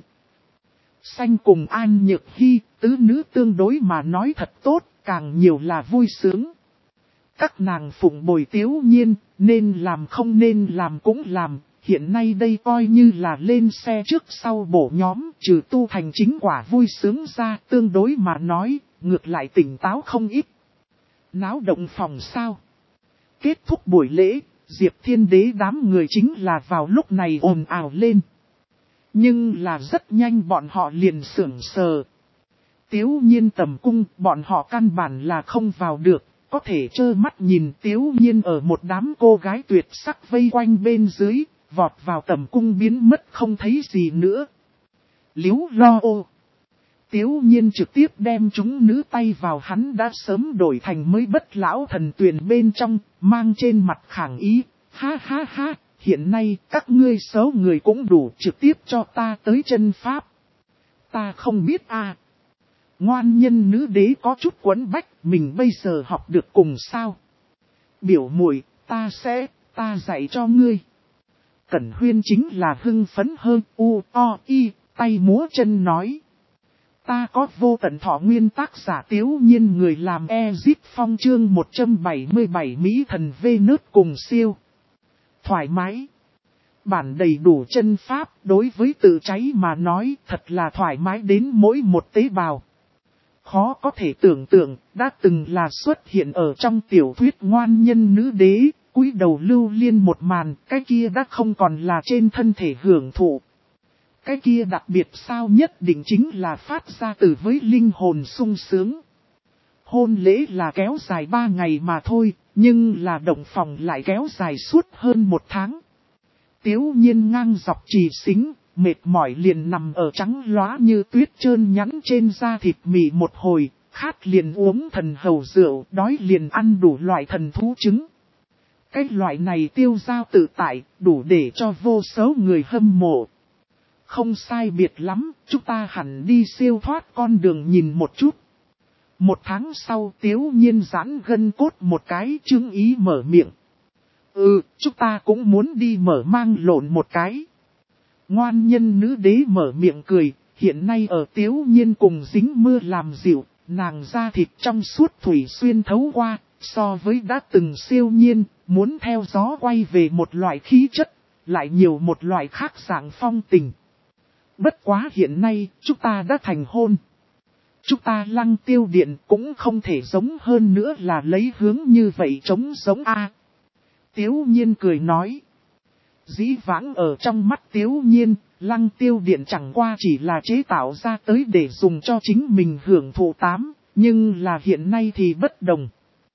Xanh cùng An Nhược Hy, tứ nữ tương đối mà nói thật tốt, càng nhiều là vui sướng. Các nàng phụng bồi Tiếu Nhiên, nên làm không nên làm cũng làm, hiện nay đây coi như là lên xe trước sau bổ nhóm, trừ tu thành chính quả vui sướng ra, tương đối mà nói, ngược lại tỉnh táo không ít. Náo động phòng sao? Kết thúc buổi lễ, Diệp Thiên Đế đám người chính là vào lúc này ồn ào lên. Nhưng là rất nhanh bọn họ liền sưởng sờ. Tiếu Nhiên tầm cung, bọn họ căn bản là không vào được, có thể trơ mắt nhìn Tiếu Nhiên ở một đám cô gái tuyệt sắc vây quanh bên dưới, vọt vào tầm cung biến mất không thấy gì nữa. Liếu lo ô. Tiếu Nhiên trực tiếp đem chúng nữ tay vào hắn đã sớm đổi thành mới bất lão thần tuyển bên trong, mang trên mặt khẳng ý, ha ha ha, hiện nay các ngươi xấu người cũng đủ trực tiếp cho ta tới chân pháp. Ta không biết à. Ngoan nhân nữ đế có chút quấn bách, mình bây giờ học được cùng sao. Biểu muội, ta sẽ, ta dạy cho ngươi. Cẩn Huyên chính là hưng phấn hơn, u, o, y, tay múa chân nói. Ta có vô tận thọ nguyên tác giả Tiếu Nhiên người làm Ezip Phong chương một trăm bảy mươi bảy Mỹ thần vê nớt cùng siêu. Thoải mái. Bản đầy đủ chân pháp đối với tự cháy mà nói thật là thoải mái đến mỗi một tế bào. Khó có thể tưởng tượng đã từng là xuất hiện ở trong tiểu thuyết ngoan nhân nữ đế, cúi đầu lưu liên một màn, cái kia đã không còn là trên thân thể hưởng thụ. Cái kia đặc biệt sao nhất định chính là phát ra từ với linh hồn sung sướng. Hôn lễ là kéo dài ba ngày mà thôi, nhưng là động phòng lại kéo dài suốt hơn một tháng. Tiếu Nhiên ngang dọc trì xính, mệt mỏi liền nằm ở trắng lóa như tuyết trơn nhẵn trên da thịt mì một hồi, khát liền uống thần hầu rượu, đói liền ăn đủ loại thần thú trứng. Cái loại này tiêu dao tự tại, đủ để cho vô số người hâm mộ. Không sai biệt lắm, chúng ta hẳn đi siêu thoát con đường nhìn một chút. Một tháng sau Tiếu Nhiên giãn gân cốt một cái chưng ý mở miệng. Ừ, chúng ta cũng muốn đi mở mang lộn một cái. Ngoan nhân nữ đế mở miệng cười, hiện nay ở Tiếu Nhiên cùng dính mưa làm dịu, nàng da thịt trong suốt thủy xuyên thấu qua, so với đã từng siêu nhiên, muốn theo gió quay về một loại khí chất, lại nhiều một loại khác dạng phong tình. Bất quá hiện nay, chúng ta đã thành hôn. Chúng ta Lăng Tiêu Điện cũng không thể giống hơn nữa là lấy hướng như vậy chống giống A. Tiếu Nhiên cười nói. Dĩ vãng ở trong mắt Tiếu Nhiên, Lăng Tiêu Điện chẳng qua chỉ là chế tạo ra tới để dùng cho chính mình hưởng thụ tám, nhưng là hiện nay thì bất đồng.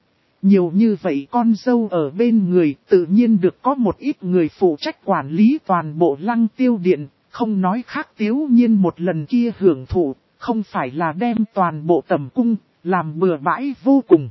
Nhiều như vậy con dâu ở bên người tự nhiên được có một ít người phụ trách quản lý toàn bộ Lăng Tiêu Điện, không nói khác Tiếu Nhiên một lần kia hưởng thụ, không phải là đem toàn bộ tầm cung, làm bừa bãi vô cùng.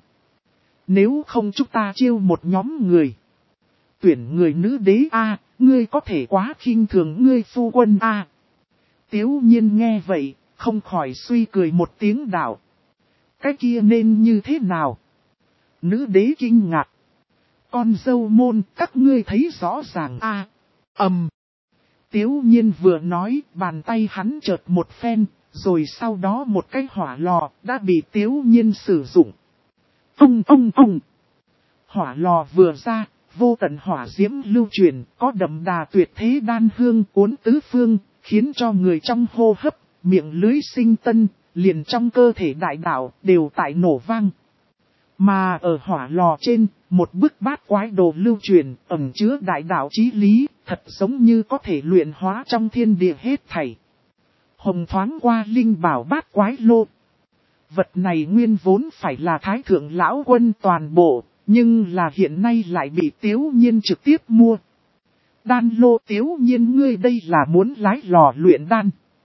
Nếu không chúng ta chiêu một nhóm người. Tuyển người nữ đế A, ngươi có thể quá khinh thường ngươi phu quân A. Tiếu Nhiên nghe vậy, không khỏi suy cười một tiếng đạo. Cái kia nên như thế nào? Nữ đế kinh ngạc. Con dâu môn, các ngươi thấy rõ ràng A. Ầm. Tiếu Nhiên vừa nói, bàn tay hắn chợt một phen, rồi sau đó một cái hỏa lò đã bị Tiếu Nhiên sử dụng. Ông ông ông. Hỏa lò vừa ra, vô tận hỏa diễm lưu truyền, có đậm đà tuyệt thế đan hương cuốn tứ phương, khiến cho người trong hô hấp, miệng lưới sinh tân, liền trong cơ thể đại đạo đều tại nổ vang. Mà ở hỏa lò trên, một bức bát quái đồ lưu truyền, ẩn chứa đại đạo chí lý, thật giống như có thể luyện hóa trong thiên địa hết thảy. Hồng thoáng qua linh bảo bát quái lô. Vật này nguyên vốn phải là thái thượng lão quân toàn bộ, nhưng là hiện nay lại bị Tiếu Nhiên trực tiếp mua. Đan lô Tiếu Nhiên ngươi đây là muốn lái lò luyện đan.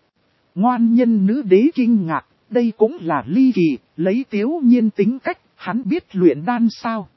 Ngoan nhân nữ đế kinh ngạc, đây cũng là ly kỳ, lấy Tiếu Nhiên tính cách, hắn biết luyện đan sao.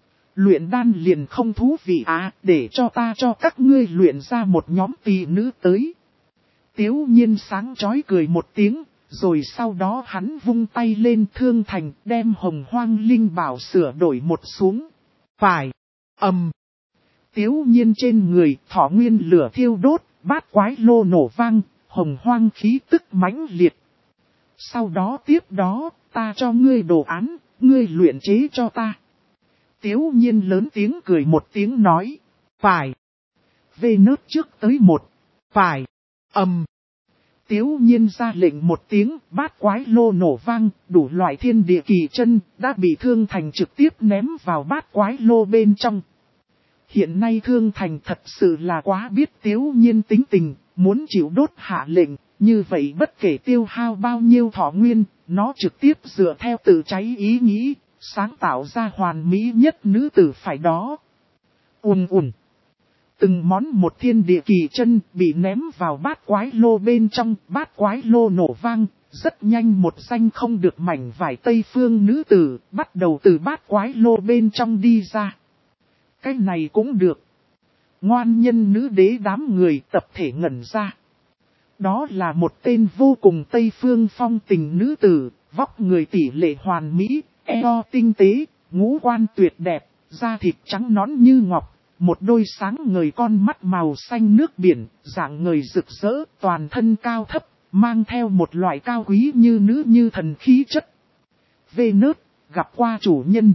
Luyện đan liền không thú vị à, để cho ta cho các ngươi luyện ra một nhóm tỳ nữ tới. Tiếu Nhiên sáng chói cười một tiếng, rồi sau đó hắn vung tay lên thương thành, đem hồng hoang linh bảo sửa đổi một xuống. Phải, ầm. Tiếu Nhiên trên người, thọ nguyên lửa thiêu đốt, bát quái lô nổ vang, hồng hoang khí tức mãnh liệt. Sau đó tiếp đó, ta cho ngươi đồ án, ngươi luyện chế cho ta. Tiếu Nhiên lớn tiếng cười một tiếng nói. Phải. Vê nớt trước tới một. Phải. Ầm. Tiếu Nhiên ra lệnh một tiếng, bát quái lô nổ vang, đủ loại thiên địa kỳ chân, đã bị Thương Thành trực tiếp ném vào bát quái lô bên trong. Hiện nay Thương Thành thật sự là quá biết Tiếu Nhiên tính tình, muốn chịu đốt hạ lệnh, như vậy bất kể tiêu hao bao nhiêu thọ nguyên, nó trực tiếp dựa theo tự cháy ý nghĩ, sáng tạo ra hoàn mỹ nhất nữ tử phải đó. Ùn ùn. Từng món một thiên địa kỳ chân bị ném vào bát quái lô bên trong, bát quái lô nổ vang, rất nhanh một danh không được mảnh vải Tây Phương nữ tử, bắt đầu từ bát quái lô bên trong đi ra. Cái này cũng được. Ngoan nhân nữ đế đám người tập thể ngẩn ra. Đó là một tên vô cùng Tây Phương phong tình nữ tử, vóc người tỷ lệ hoàn mỹ, eo tinh tế, ngũ quan tuyệt đẹp, da thịt trắng nõn như ngọc. Một đôi sáng ngời con mắt màu xanh nước biển, dạng ngời rực rỡ, toàn thân cao thấp, mang theo một loại cao quý như nữ như thần khí chất. Vê nớt, gặp qua chủ nhân.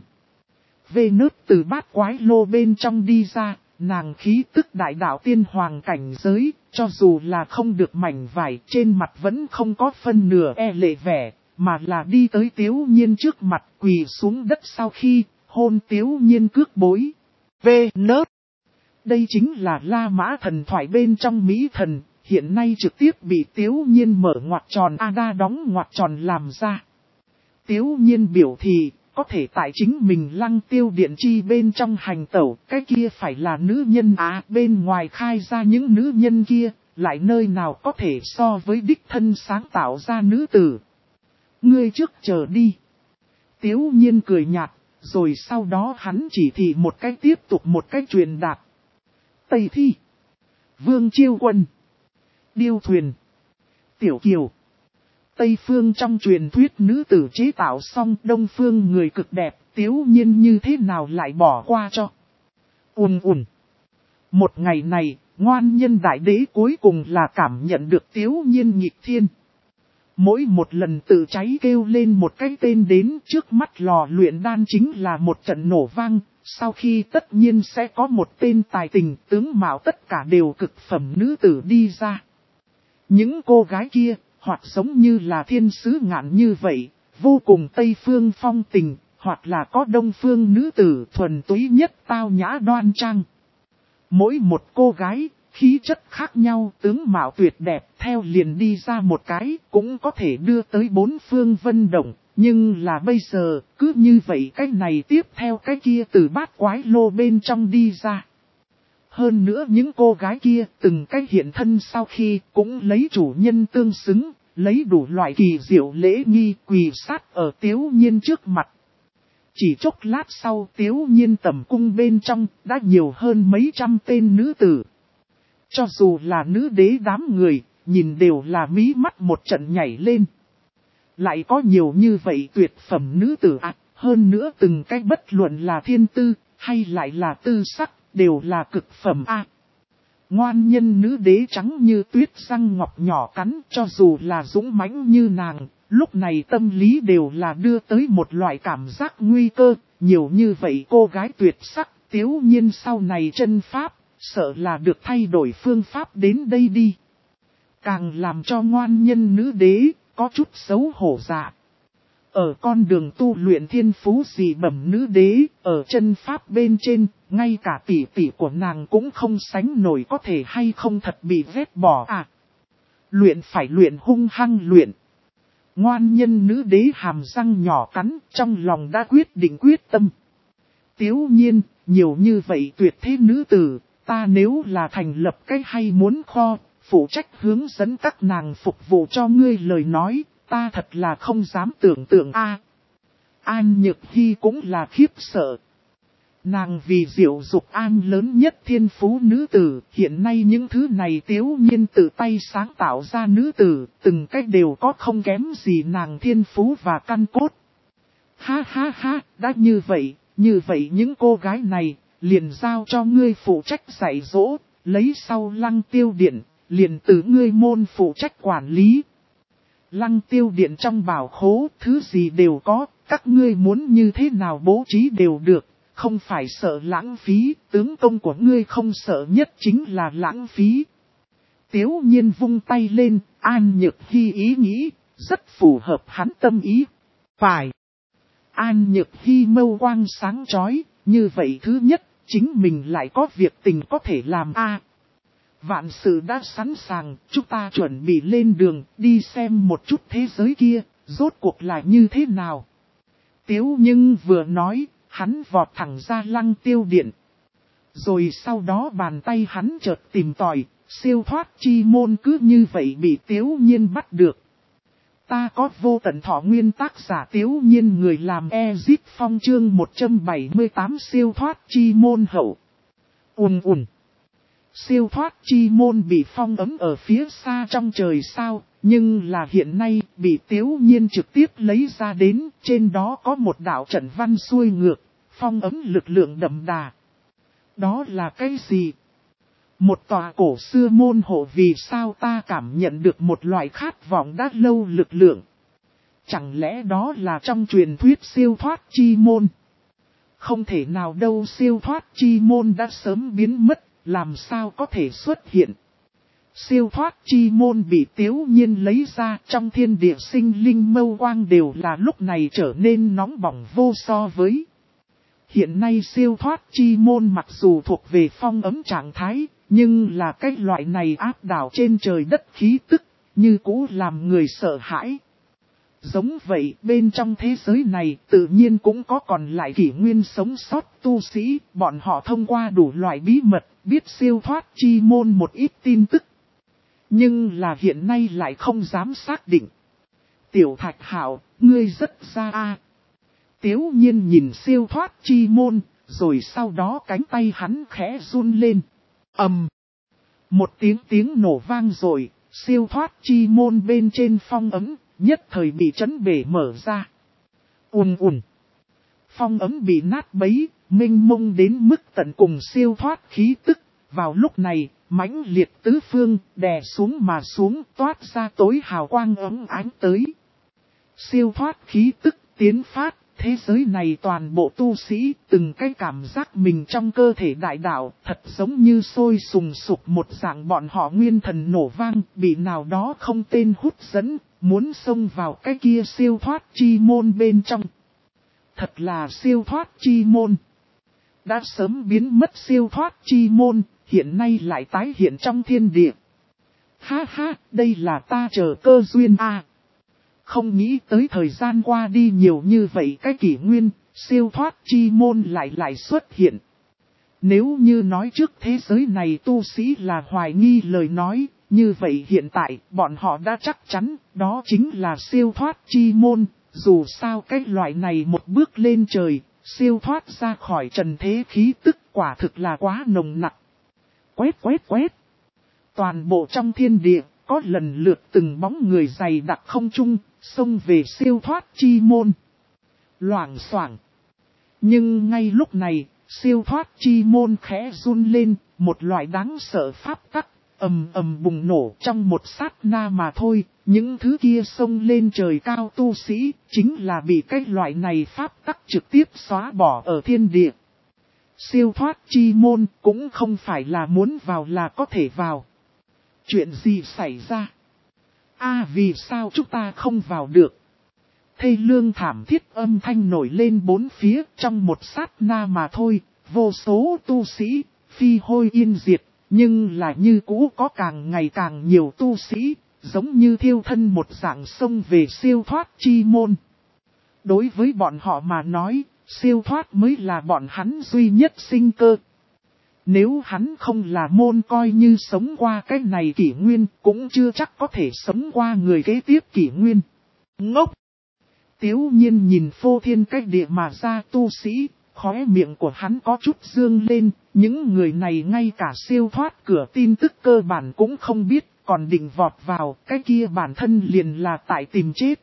Vê nớt từ bát quái lô bên trong đi ra, nàng khí tức đại đạo tiên hoàng cảnh giới, cho dù là không được mảnh vải, trên mặt vẫn không có phân nửa e lệ vẻ, mà là đi tới Tiếu Nhiên trước mặt quỳ xuống đất sau khi hôn Tiếu Nhiên cước bối. Vê nớt. Đây chính là La Mã thần thoại bên trong Mỹ thần, hiện nay trực tiếp bị Tiếu Nhiên mở ngoặc tròn Ada đóng ngoặc tròn làm ra. Tiếu Nhiên biểu thì, có thể tại chính mình Lăng Tiêu Điện chi bên trong hành tẩu, cái kia phải là nữ nhân á, bên ngoài khai ra những nữ nhân kia, lại nơi nào có thể so với đích thân sáng tạo ra nữ tử. Ngươi trước chờ đi. Tiếu Nhiên cười nhạt, rồi sau đó hắn chỉ thị một cách tiếp tục một cách truyền đạt. Tây Thi, Vương Chiêu Quân, Điêu Thuyền, Tiểu Kiều. Tây Phương trong truyền thuyết nữ tử chế tạo xong, Đông Phương người cực đẹp, Tiếu Nhiên như thế nào lại bỏ qua cho. Ùn ùn. Một ngày này, ngoan nhân đại đế cuối cùng là cảm nhận được Tiếu Nhiên nghịch thiên. Mỗi một lần tự cháy kêu lên một cái tên đến, trước mắt lò luyện đan chính là một trận nổ vang. Sau khi tất nhiên sẽ có một tên tài tình tướng mạo tất cả đều cực phẩm nữ tử đi ra. Những cô gái kia, hoặc giống như là thiên sứ ngạn như vậy, vô cùng Tây Phương phong tình, hoặc là có Đông Phương nữ tử thuần túy nhất tao nhã đoan trang. Mỗi một cô gái, khí chất khác nhau, tướng mạo tuyệt đẹp, theo liền đi ra một cái, cũng có thể đưa tới bốn phương vân động. Nhưng là bây giờ, cứ như vậy cái này tiếp theo cái kia từ bát quái lô bên trong đi ra. Hơn nữa những cô gái kia từng cái hiện thân sau khi cũng lấy chủ nhân tương xứng, lấy đủ loại kỳ diệu lễ nghi quỳ sát ở Tiếu Nhiên trước mặt. Chỉ chốc lát sau Tiếu Nhiên tầm cung bên trong đã nhiều hơn mấy trăm tên nữ tử. Cho dù là nữ đế đám người, nhìn đều là mí mắt một trận nhảy lên. Lại có nhiều như vậy tuyệt phẩm nữ tử ạ, hơn nữa từng cái bất luận là thiên tư, hay lại là tư sắc, đều là cực phẩm a. Ngoan nhân nữ đế trắng như tuyết răng ngọc nhỏ cắn, cho dù là dũng mãnh như nàng, lúc này tâm lý đều là đưa tới một loại cảm giác nguy cơ, nhiều như vậy cô gái tuyệt sắc, Tiếu nhiên sau này chân pháp, sợ là được thay đổi phương pháp đến đây đi. Càng làm cho ngoan nhân nữ đế, có chút xấu hổ dạ. Ở con đường tu luyện thiên phú dị bẩm nữ đế, ở chân pháp bên trên, ngay cả tỷ tỷ của nàng cũng không sánh nổi, có thể hay không thật bị vét bỏ à. Luyện phải luyện, hung hăng luyện. Ngoan nhân nữ đế hàm răng nhỏ cắn, trong lòng đã quyết định quyết tâm. Tiếu nhiên, nhiều như vậy tuyệt thế nữ tử, ta nếu là thành lập cái hay muốn kho, phụ trách hướng dẫn các nàng phục vụ cho ngươi lời nói, ta thật là không dám tưởng tượng a. An Nhược Hy cũng là khiếp sợ. Nàng vì diệu dục an lớn nhất thiên phú nữ tử, hiện nay những thứ này Tiếu nhiên tự tay sáng tạo ra nữ tử, từng cách đều có không kém gì nàng thiên phú và căn cốt. Ha ha ha, đã như vậy, như vậy những cô gái này, liền giao cho ngươi phụ trách dạy dỗ, lấy sau Lăng Tiêu Điện, liền từ ngươi môn phụ trách quản lý. Lăng Tiêu Điện trong bảo khố, thứ gì đều có, các ngươi muốn như thế nào bố trí đều được, không phải sợ lãng phí, tướng công của ngươi không sợ nhất chính là lãng phí. Tiếu nhiên vung tay lên, An Nhược Hy ý nghĩ, rất phù hợp hắn tâm ý. Phải. An Nhược Hy mâu quang sáng chói, như vậy thứ nhất, chính mình lại có việc tình có thể làm a. Vạn sự đã sẵn sàng, chúng ta chuẩn bị lên đường, đi xem một chút thế giới kia, rốt cuộc là như thế nào. Tiếu nhưng vừa nói, hắn vọt thẳng ra Lăng Tiêu Điện. Rồi sau đó bàn tay hắn chợt tìm tòi, siêu thoát chi môn cứ như vậy bị Tiếu nhiên bắt được. Ta có vô tận thọ nguyên tác giả Tiếu nhiên người làm Ezip Phong chương một trăm bảy mươi tám siêu thoát chi môn hậu. Ùn ùn. Siêu thoát chi môn bị phong ấm ở phía xa trong trời sao, nhưng là hiện nay bị Tiếu nhiên trực tiếp lấy ra đến, trên đó có một đạo trận văn xuôi ngược, phong ấm lực lượng đậm đà. Đó là cái gì? Một tòa cổ xưa môn hộ, vì sao ta cảm nhận được một loại khát vọng đã lâu lực lượng? Chẳng lẽ đó là trong truyền thuyết siêu thoát chi môn? Không thể nào đâu, siêu thoát chi môn đã sớm biến mất, làm sao có thể xuất hiện? Siêu thoát chi môn bị Tiếu nhiên lấy ra, trong thiên địa sinh linh mâu quang đều là lúc này trở nên nóng bỏng vô so với. Hiện nay siêu thoát chi môn mặc dù thuộc về phong ấm trạng thái, nhưng là cái loại này áp đảo trên trời đất khí tức, như cũ làm người sợ hãi. Giống vậy, bên trong thế giới này tự nhiên cũng có còn lại kỷ nguyên sống sót tu sĩ, bọn họ thông qua đủ loại bí mật, biết siêu thoát chi môn một ít tin tức. Nhưng là hiện nay lại không dám xác định. Tiểu Thạch Hạo, ngươi rất xa a. Tiếu nhiên nhìn siêu thoát chi môn, rồi sau đó cánh tay hắn khẽ run lên. Ầm. Một tiếng tiếng nổ vang rồi, siêu thoát chi môn bên trên phong ấm, nhất thời bị chấn bể mở ra. Ùn ùn. Phong ấm bị nát bấy, mênh mông đến mức tận cùng siêu thoát khí tức. Vào lúc này, mãnh liệt tứ phương, đè xuống mà xuống, toát ra tối hào quang ấm ánh tới. Siêu thoát khí tức tiến phát, thế giới này toàn bộ tu sĩ, từng cái cảm giác mình trong cơ thể đại đạo, thật giống như sôi sùng sục một dạng, bọn họ nguyên thần nổ vang, bị nào đó không tên hút dẫn, muốn xông vào cái kia siêu thoát chi môn bên trong. Thật là siêu thoát chi môn. Đã sớm biến mất siêu thoát chi môn, hiện nay lại tái hiện trong thiên địa. Ha ha, đây là ta chờ cơ duyên a. À. Không nghĩ tới thời gian qua đi nhiều như vậy cái kỷ nguyên, siêu thoát chi môn lại lại xuất hiện. Nếu như nói trước thế giới này tu sĩ là hoài nghi lời nói, như vậy hiện tại bọn họ đã chắc chắn đó chính là siêu thoát chi môn. Dù sao cái loại này một bước lên trời, siêu thoát ra khỏi trần thế khí tức quả thực là quá nồng nặc. Quét quét quét. Toàn bộ trong thiên địa, có lần lượt từng bóng người dày đặc không trung, xông về siêu thoát chi môn. Loảng xoảng. Nhưng ngay lúc này, siêu thoát chi môn khẽ run lên, một loại đáng sợ pháp tắc, ầm ầm bùng nổ trong một sát na mà thôi. Những thứ kia xông lên trời cao tu sĩ, chính là bị cái loại này pháp tắc trực tiếp xóa bỏ ở thiên địa. Siêu thoát chi môn cũng không phải là muốn vào là có thể vào. Chuyện gì xảy ra? À, vì sao chúng ta không vào được? Thê lương thảm thiết âm thanh nổi lên bốn phía trong một sát na mà thôi, vô số tu sĩ, phi hôi yên diệt, nhưng là như cũ có càng ngày càng nhiều tu sĩ, giống như thiêu thân một dạng sông về siêu thoát chi môn. Đối với bọn họ mà nói, siêu thoát mới là bọn hắn duy nhất sinh cơ. Nếu hắn không là môn coi như sống qua cái này kỷ nguyên, cũng chưa chắc có thể sống qua người kế tiếp kỷ nguyên. Ngốc! Tiếu nhiên nhìn phô thiên cách địa mà ra tu sĩ, khóe miệng của hắn có chút dương lên, những người này ngay cả siêu thoát cửa tin tức cơ bản cũng không biết, còn định vọt vào, cái kia bản thân liền là tại tìm chết.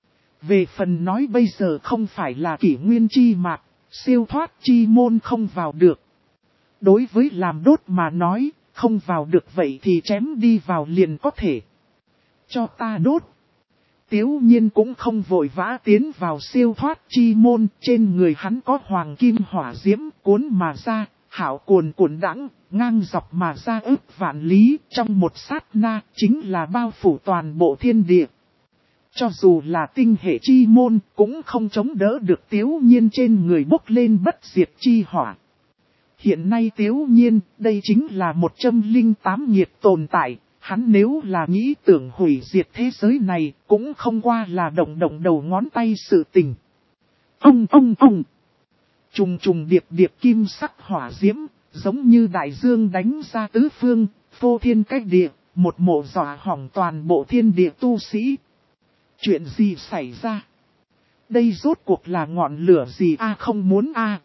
Về phần nói bây giờ không phải là kỷ nguyên chi mạc, siêu thoát chi môn không vào được. Đối với làm đốt mà nói, không vào được vậy thì chém đi vào liền có thể. Cho ta đốt. Tiếu nhiên cũng không vội vã tiến vào siêu thoát chi môn, trên người hắn có hoàng kim hỏa diễm cuốn mà ra, hảo cuồn cuộn đãng, ngang dọc mà ra ức vạn lý, trong một sát na, chính là bao phủ toàn bộ thiên địa. Cho dù là tinh hệ chi môn, cũng không chống đỡ được tiếu nhiên trên người bốc lên bất diệt chi hỏa. Hiện nay tiếu nhiên, đây chính là một trăm lẻ tám nhiệt tồn tại. Hắn nếu là nghĩ tưởng hủy diệt thế giới này, cũng không qua là động động đầu ngón tay sự tình. Ông ông ông! Trùng trùng điệp điệp kim sắc hỏa diễm, giống như đại dương đánh ra tứ phương, phô thiên cách địa, một mộ dọa hỏng toàn bộ thiên địa tu sĩ. Chuyện gì xảy ra? Đây rốt cuộc là ngọn lửa gì a không muốn a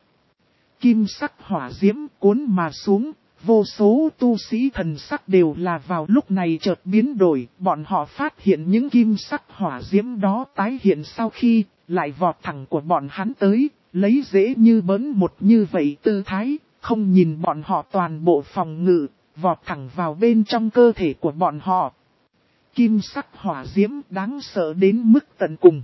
Kim sắc hỏa diễm cuốn mà xuống. Vô số tu sĩ thần sắc đều là vào lúc này chợt biến đổi, bọn họ phát hiện những kim sắc hỏa diễm đó tái hiện sau khi, lại vọt thẳng của bọn hắn tới, lấy dễ như bỡn một như vậy tư thái, không nhìn bọn họ toàn bộ phòng ngự, vọt thẳng vào bên trong cơ thể của bọn họ. Kim sắc hỏa diễm đáng sợ đến mức tận cùng.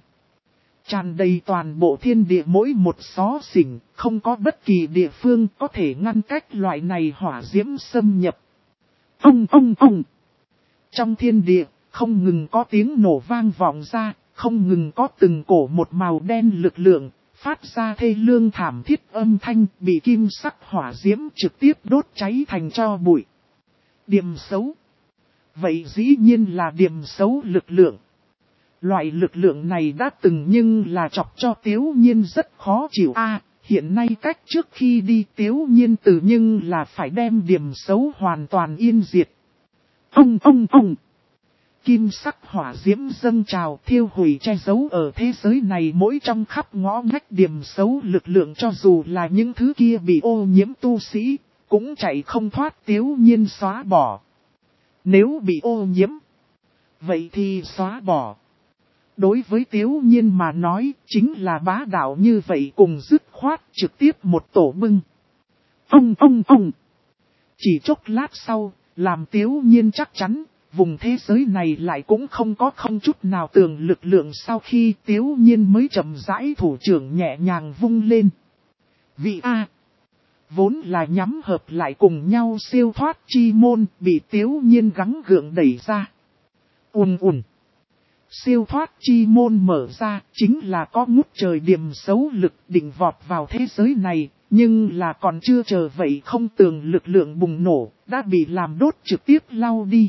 Tràn đầy toàn bộ thiên địa mỗi một xó xỉnh, không có bất kỳ địa phương có thể ngăn cách loại này hỏa diễm xâm nhập. Ông ông ông! Trong thiên địa, không ngừng có tiếng nổ vang vọng ra, không ngừng có từng cổ một màu đen lực lượng, phát ra thê lương thảm thiết âm thanh bị kim sắc hỏa diễm trực tiếp đốt cháy thành tro bụi. Điểm xấu. Vậy dĩ nhiên là điểm xấu lực lượng. Loại lực lượng này đã từng nhưng là chọc cho Tiếu Nhiên rất khó chịu a hiện nay cách trước khi đi Tiếu Nhiên từ nhưng là phải đem điểm xấu hoàn toàn yên diệt. Ông ông ông! Kim sắc hỏa diễm dâng trào thiêu hủy che giấu ở thế giới này mỗi trong khắp ngõ ngách điểm xấu lực lượng cho dù là những thứ kia bị ô nhiễm tu sĩ, cũng chạy không thoát Tiếu Nhiên xóa bỏ. Nếu bị ô nhiễm, vậy thì xóa bỏ. Đối với Tiếu Nhiên mà nói, chính là bá đạo như vậy cùng dứt khoát trực tiếp một tổ bưng. Ông ông ông! Chỉ chốc lát sau, làm Tiếu Nhiên chắc chắn, vùng thế giới này lại cũng không có không chút nào tưởng lực lượng sau khi Tiếu Nhiên mới chậm rãi thủ trưởng nhẹ nhàng vung lên. Vị A! Vốn là nhắm hợp lại cùng nhau siêu thoát chi môn bị Tiếu Nhiên gắng gượng đẩy ra. Ùn ùn! Siêu thoát chi môn mở ra chính là có ngút trời điểm xấu lực định vọt vào thế giới này, nhưng là còn chưa chờ vậy không tường lực lượng bùng nổ, đã bị làm đốt trực tiếp lau đi.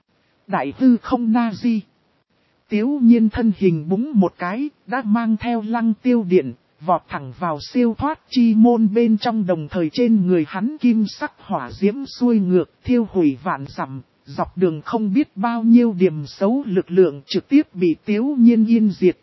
Đại hư không na di. Tiếu Nhiên thân hình búng một cái, đã mang theo lăng tiêu điện, vọt thẳng vào siêu thoát chi môn bên trong đồng thời trên người hắn kim sắc hỏa diễm xuôi ngược thiêu hủy vạn dặm. Dọc đường không biết bao nhiêu điểm xấu lực lượng trực tiếp bị Tiếu Nhiên yên diệt.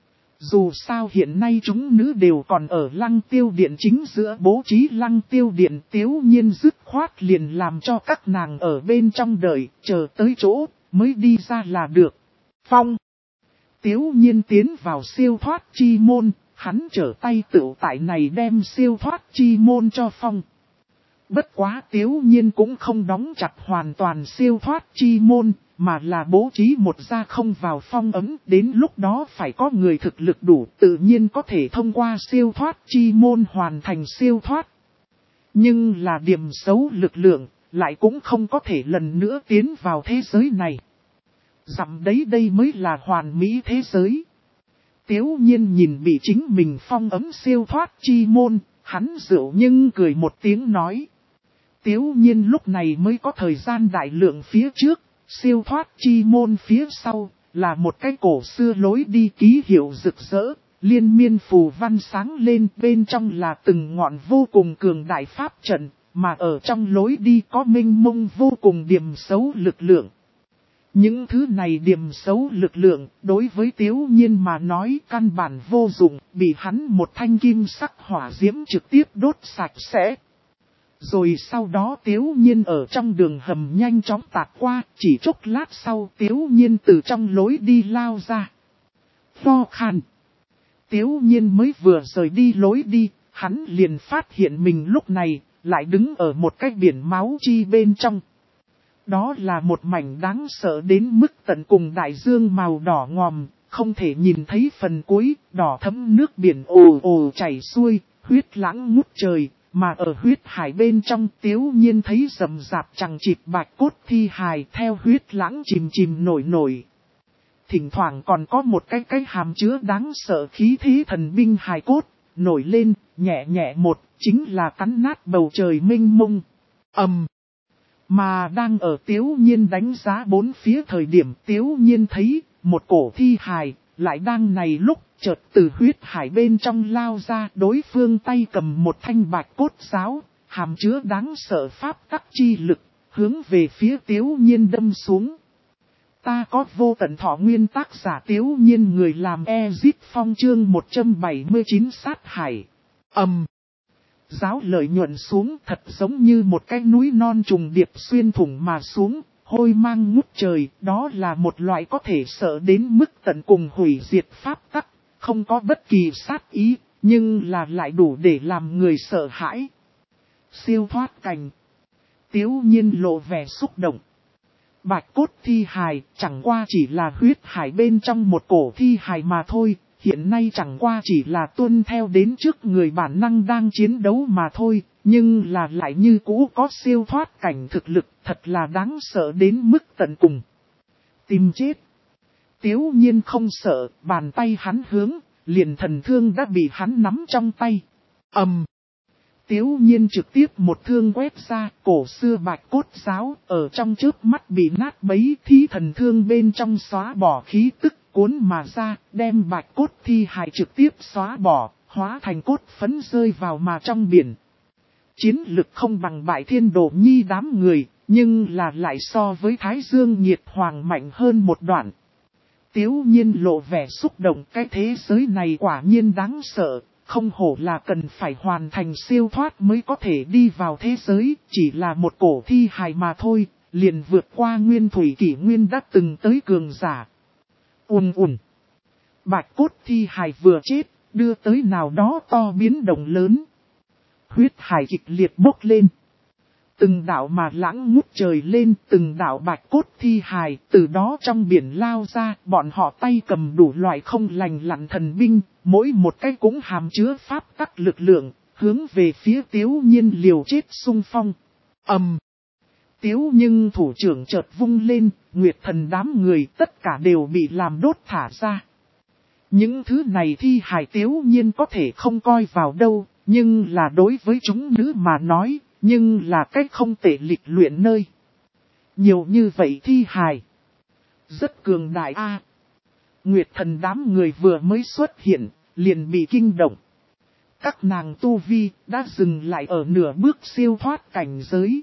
Dù sao hiện nay chúng nữ đều còn ở lăng tiêu điện chính giữa bố trí lăng tiêu điện Tiếu Nhiên dứt khoát liền làm cho các nàng ở bên trong đợi, chờ tới chỗ, mới đi ra là được. Phong! Tiếu Nhiên tiến vào siêu thoát chi môn, hắn trở tay tựu tại này đem siêu thoát chi môn cho Phong. Bất quá Tiếu Nhiên cũng không đóng chặt hoàn toàn siêu thoát chi môn, mà là bố trí một ra không vào phong ấm, đến lúc đó phải có người thực lực đủ tự nhiên có thể thông qua siêu thoát chi môn hoàn thành siêu thoát. Nhưng là điểm xấu lực lượng, lại cũng không có thể lần nữa tiến vào thế giới này. Dặm đấy đây mới là hoàn mỹ thế giới. Tiếu nhiên nhìn bị chính mình phong ấm siêu thoát chi môn, hắn rượu nhưng cười một tiếng nói. Tiếu nhiên lúc này mới có thời gian đại lượng phía trước, siêu thoát chi môn phía sau, là một cái cổ xưa lối đi ký hiệu rực rỡ, liên miên phù văn sáng lên, bên trong là từng ngọn vô cùng cường đại pháp trận, mà ở trong lối đi có mênh mông vô cùng điểm xấu lực lượng. Những thứ này điểm xấu lực lượng, đối với Tiếu nhiên mà nói căn bản vô dụng, bị hắn một thanh kim sắc hỏa diễm trực tiếp đốt sạch sẽ. Rồi sau đó Tiếu nhiên ở trong đường hầm nhanh chóng tạt qua, chỉ chốc lát sau Tiếu nhiên từ trong lối đi lao ra. Lo khan. Tiếu nhiên mới vừa rời đi lối đi, hắn liền phát hiện mình lúc này, lại đứng ở một cái biển máu chi bên trong. Đó là một mảnh đáng sợ đến mức tận cùng đại dương màu đỏ ngòm, không thể nhìn thấy phần cuối, đỏ thấm nước biển ồ ồ chảy xuôi, huyết lãng ngút trời, mà ở huyết hải bên trong Tiếu nhiên thấy rầm rạp chằng chịt bạch cốt thi hài theo huyết lãng chìm chìm nổi nổi. Thỉnh thoảng còn có một cái cái hàm chứa đáng sợ khí thế thần binh hài cốt, nổi lên, nhẹ nhẹ một, chính là cắn nát bầu trời mênh mông. Ầm. Mà đang ở Tiếu nhiên đánh giá bốn phía thời điểm Tiếu nhiên thấy, một cổ thi hài, lại đang này lúc, chợt từ huyết hải bên trong lao ra, đối phương tay cầm một thanh bạch cốt giáo, hàm chứa đáng sợ pháp tắc chi lực, hướng về phía Tiếu nhiên đâm xuống. Ta có vô tận thọ nguyên tác giả Tiếu nhiên người làm Ezip Phong chương một trăm bảy mươi chín sát hải. Ầm. Giáo lợi nhuận xuống thật giống như một cái núi non trùng điệp xuyên thủng mà xuống, hôi mang ngút trời, đó là một loại có thể sợ đến mức tận cùng hủy diệt pháp tắc, không có bất kỳ sát ý, nhưng là lại đủ để làm người sợ hãi. Siêu thoát cảnh. Tiếu nhiên lộ vẻ xúc động. Bạch cốt thi hài chẳng qua chỉ là huyết hải bên trong một cổ thi hài mà thôi. Hiện nay chẳng qua chỉ là tuân theo đến trước người bản năng đang chiến đấu mà thôi, nhưng là lại như cũ có siêu thoát cảnh thực lực, thật là đáng sợ đến mức tận cùng. Tìm chết. Tiếu nhiên không sợ, bàn tay hắn hướng, liền thần thương đã bị hắn nắm trong tay. Ầm. Tiếu nhiên trực tiếp một thương quét ra, cổ xưa bạch cốt giáo, ở trong chớp mắt bị nát bấy, thí thần thương bên trong xóa bỏ khí tức. Cuốn mà ra, đem bạch cốt thi hài trực tiếp xóa bỏ, hóa thành cốt phấn rơi vào mà trong biển. Chiến lực không bằng bại thiên đổ nhi đám người, nhưng là lại so với Thái Dương nhiệt hoàng mạnh hơn một đoạn. Tiếu nhiên lộ vẻ xúc động, cái thế giới này quả nhiên đáng sợ, không hổ là cần phải hoàn thành siêu thoát mới có thể đi vào thế giới, chỉ là một cổ thi hài mà thôi, liền vượt qua nguyên thủy kỷ nguyên đã từng tới cường giả. Ùn ùn. Bạch cốt thi hài vừa chết, đưa tới nào đó to biến động lớn. Huyết hải kịch liệt bốc lên. Từng đạo mà lãng ngút trời lên, từng đạo bạch cốt thi hài, từ đó trong biển lao ra, bọn họ tay cầm đủ loại không lành lặn thần binh, mỗi một cái cũng hàm chứa pháp tắc lực lượng, hướng về phía Tiếu nhiên liều chết xung phong. Ầm. Tiếu nhưng thủ trưởng chợt vung lên, nguyệt thần đám người tất cả đều bị làm đốt thả ra. Những thứ này thi hài Tiếu nhiên có thể không coi vào đâu, nhưng là đối với chúng nữ mà nói, nhưng là cách không tệ lịch luyện nơi. Nhiều như vậy thi hài. Rất cường đại a. Nguyệt thần đám người vừa mới xuất hiện, liền bị kinh động. Các nàng tu vi đã dừng lại ở nửa bước siêu thoát cảnh giới.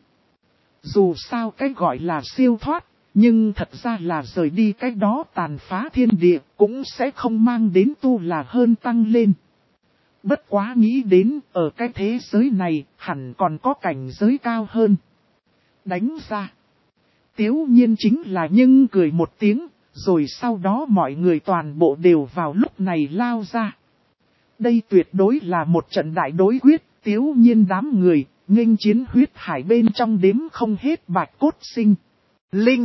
Dù sao cái gọi là siêu thoát, nhưng thật ra là rời đi cái đó tàn phá thiên địa cũng sẽ không mang đến tu là hơn tăng lên. Bất quá nghĩ đến ở cái thế giới này hẳn còn có cảnh giới cao hơn. Đánh ra. Tiếu nhiên chính là nhưng cười một tiếng, rồi sau đó mọi người toàn bộ đều vào lúc này lao ra. Đây tuyệt đối là một trận đại đối quyết, Tiếu nhiên đám người, nghênh chiến huyết hải bên trong đếm không hết bạch cốt sinh. Linh.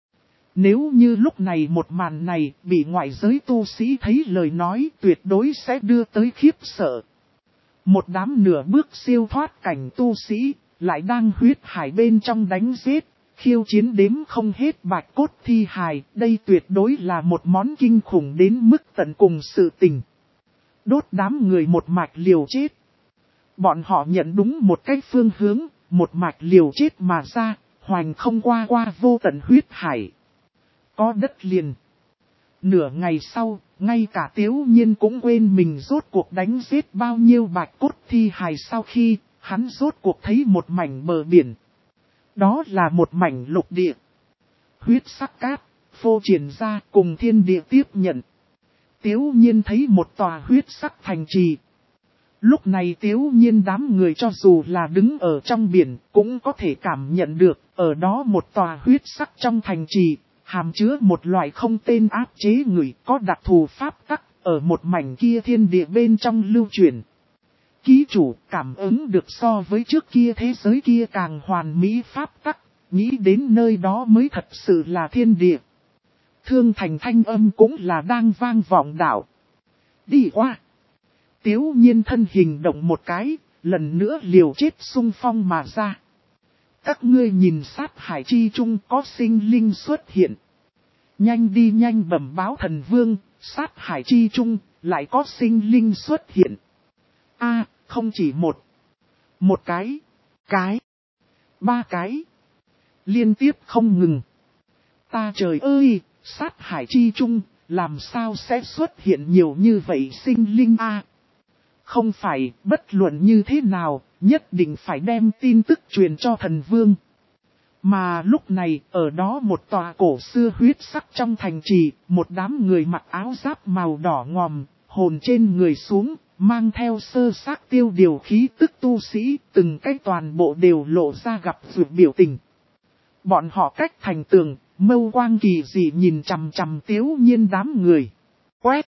Nếu như lúc này một màn này bị ngoại giới tu sĩ thấy lời nói tuyệt đối sẽ đưa tới khiếp sợ. Một đám nửa bước siêu thoát cảnh tu sĩ, lại đang huyết hải bên trong đánh giết, khiêu chiến đếm không hết bạch cốt thi hài. Đây tuyệt đối là một món kinh khủng đến mức tận cùng sự tình. Đốt đám người một mạch liều chết. Bọn họ nhận đúng một cách phương hướng, một mạch liều chết mà ra, hoành không qua qua vô tận huyết hải. Có đất liền. Nửa ngày sau, ngay cả Tiếu Nhiên cũng quên mình rốt cuộc đánh giết bao nhiêu bạch cốt thi hài sau khi hắn rốt cuộc thấy một mảnh bờ biển. Đó là một mảnh lục địa. Huyết sắc cát, phô triển ra cùng thiên địa tiếp nhận. Tiếu Nhiên thấy một tòa huyết sắc thành trì. Lúc này Tiếu Nhiên đám người cho dù là đứng ở trong biển cũng có thể cảm nhận được ở đó một tòa huyết sắc trong thành trì. Hàm chứa một loại không tên áp chế người có đặc thù pháp tắc ở một mảnh kia thiên địa bên trong lưu truyền. Ký chủ cảm ứng được so với trước kia thế giới kia càng hoàn mỹ pháp tắc, nghĩ đến nơi đó mới thật sự là thiên địa. Thương thành thanh âm cũng là đang vang vọng đảo. Đi qua. Tiếu Nhiên thân hình động một cái, lần nữa liều chết xung phong mà ra. Các ngươi nhìn sát hải chi trung có sinh linh xuất hiện. Nhanh đi nhanh bẩm báo thần vương, sát hải chi trung lại có sinh linh xuất hiện. A, không chỉ một. Một cái, cái, ba cái. Liên tiếp không ngừng. Ta trời ơi, sát hải chi trung, làm sao sẽ xuất hiện nhiều như vậy sinh linh A. Không phải, bất luận như thế nào, nhất định phải đem tin tức truyền cho thần vương. Mà lúc này, ở đó một tòa cổ xưa huyết sắc trong thành trì, một đám người mặc áo giáp màu đỏ ngòm, hồn trên người xuống, mang theo sơ xác tiêu điều khí tức tu sĩ, từng cái toàn bộ đều lộ ra gặp vượt biểu tình. Bọn họ cách thành tường, mâu quang kỳ dị nhìn chằm chằm Tiếu Nhiên đám người. Quét!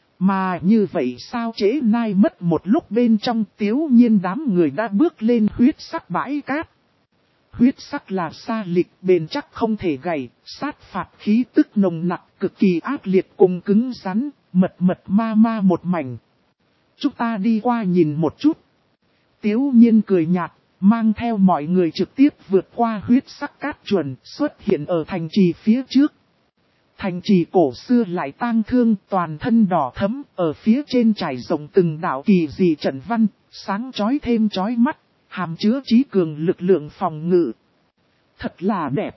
Mà như vậy sao trễ nai mất một lúc bên trong Tiếu Nhiên đám người đã bước lên huyết sắc bãi cát. Huyết sắc là sa lịch bền chắc không thể gầy, sát phạt khí tức nồng nặc cực kỳ ác liệt cùng cứng rắn, mật mật ma ma một mảnh. Chúng ta đi qua nhìn một chút. Tiếu Nhiên cười nhạt, mang theo mọi người trực tiếp vượt qua huyết sắc cát chuẩn xuất hiện ở thành trì phía trước. Thành trì cổ xưa lại tang thương toàn thân đỏ thẫm, ở phía trên trải rộng từng đạo kỳ dị trận văn, sáng chói thêm chói mắt, hàm chứa trí cường lực lượng phòng ngự. Thật là đẹp.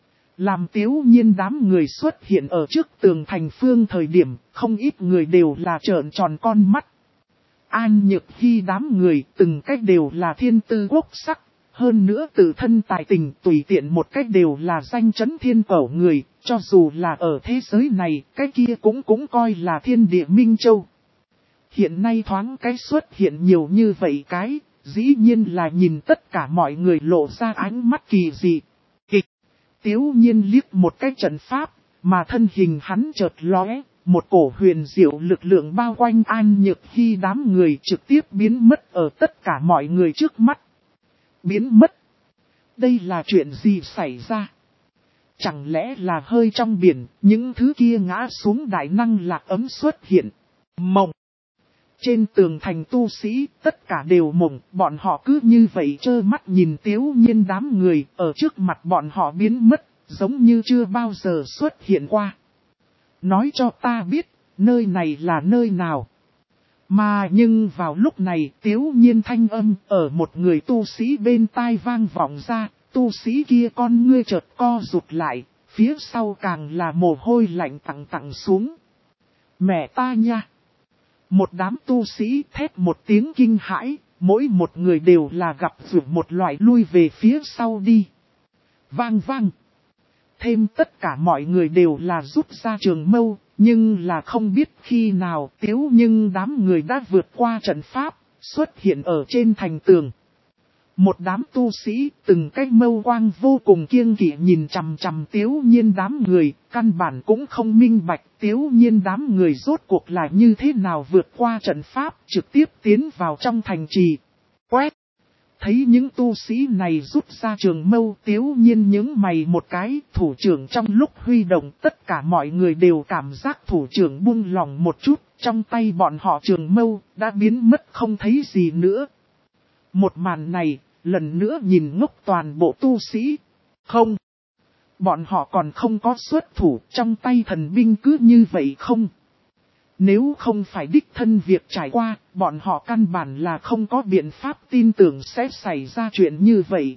Làm Tiếu Nhiên đám người xuất hiện ở trước tường thành phương thời điểm, không ít người đều là trợn tròn con mắt. An Nhược Hy đám người từng cách đều là thiên tư quốc sắc, hơn nữa tự thân tài tình tùy tiện một cách đều là danh chấn thiên cẩu người, cho dù là ở thế giới này, cái kia cũng cũng coi là thiên địa minh châu. Hiện nay thoáng cái xuất hiện nhiều như vậy cái, dĩ nhiên là nhìn tất cả mọi người lộ ra ánh mắt kỳ dị. Kịch, Tiếu Nhiên liếc một cái trận pháp, mà thân hình hắn chợt lóe. Một cổ huyền diệu lực lượng bao quanh An Nhược Hy đám người trực tiếp biến mất ở tất cả mọi người trước mắt. Biến mất? Đây là chuyện gì xảy ra? Chẳng lẽ là hơi trong biển, những thứ kia ngã xuống đại năng lạc ấm xuất hiện? Mộng! Trên tường thành tu sĩ, tất cả đều mộng, bọn họ cứ như vậy trơ mắt nhìn Tiếu Nhiên đám người ở trước mặt bọn họ biến mất, giống như chưa bao giờ xuất hiện qua. Nói cho ta biết, nơi này là nơi nào. Mà nhưng vào lúc này Tiếu Nhiên thanh âm ở một người tu sĩ bên tai vang vọng ra, tu sĩ kia con ngươi chợt co rụt lại, phía sau càng là mồ hôi lạnh tặng tặng xuống. Mẹ ta nha! Một đám tu sĩ thét một tiếng kinh hãi, mỗi một người đều là gặp vượt một loại lui về phía sau đi. Vang vang! Thêm tất cả mọi người đều là rút ra trường mâu, nhưng là không biết khi nào Tiếu nhưng đám người đã vượt qua trận pháp, xuất hiện ở trên thành tường. Một đám tu sĩ từng cái mâu quang vô cùng kiêng kỵ nhìn chằm chằm Tiếu Nhiên đám người, căn bản cũng không minh bạch Tiếu Nhiên đám người rốt cuộc là như thế nào vượt qua trận pháp trực tiếp tiến vào trong thành trì. Quét! Thấy những tu sĩ này rút ra trường mâu, Tiếu Nhiên nhướng mày một cái, thủ trưởng trong lúc huy động tất cả mọi người đều cảm giác thủ trưởng buông lỏng một chút, trong tay bọn họ trường mâu đã biến mất không thấy gì nữa. Một màn này, lần nữa nhìn ngốc toàn bộ tu sĩ. Không, bọn họ còn không có xuất thủ, trong tay thần binh cứ như vậy không. Nếu không phải đích thân việc trải qua, bọn họ căn bản là không có biện pháp tin tưởng sẽ xảy ra chuyện như vậy.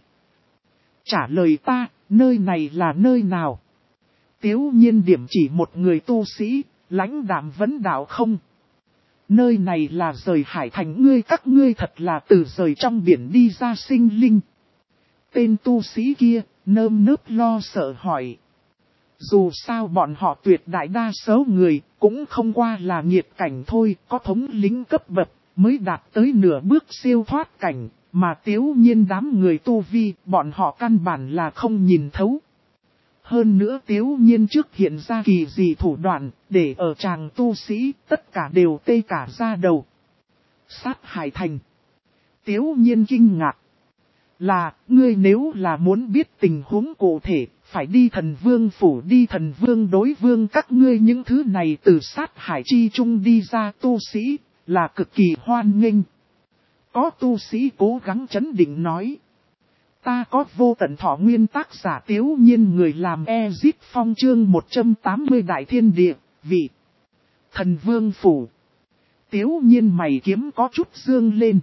Trả lời ta, nơi này là nơi nào? Tiếu Nhiên điểm chỉ một người tu sĩ, lãnh đạm vấn đạo không. Nơi này là rời hải thành, ngươi các ngươi thật là từ rời trong biển đi ra sinh linh. Tên tu sĩ kia, nơm nớp lo sợ hỏi. Dù sao bọn họ tuyệt đại đa số người, cũng không qua là nghiệt cảnh thôi, có thống lĩnh cấp bậc, mới đạt tới nửa bước siêu thoát cảnh, mà Tiếu Nhiên đám người tu vi, bọn họ căn bản là không nhìn thấu. Hơn nữa Tiếu Nhiên trước hiện ra kỳ dị thủ đoạn, để ở chàng tu sĩ, tất cả đều tê cả da đầu. Sát hải thành. Tiếu Nhiên kinh ngạc. Là, ngươi nếu là muốn biết tình huống cụ thể, phải đi thần vương phủ, đi thần vương đối vương các ngươi những thứ này từ sát hải chi trung đi ra tu sĩ, là cực kỳ hoan nghênh. Có tu sĩ cố gắng trấn định nói. Ta có vô tận thọ nguyên, tác giả Tiếu Nhiên, người làm Ezip Phong, chương một trăm tám mươi Đại Thiên Địa, vị thần vương phủ. Tiếu Nhiên mày kiếm có chút dương lên.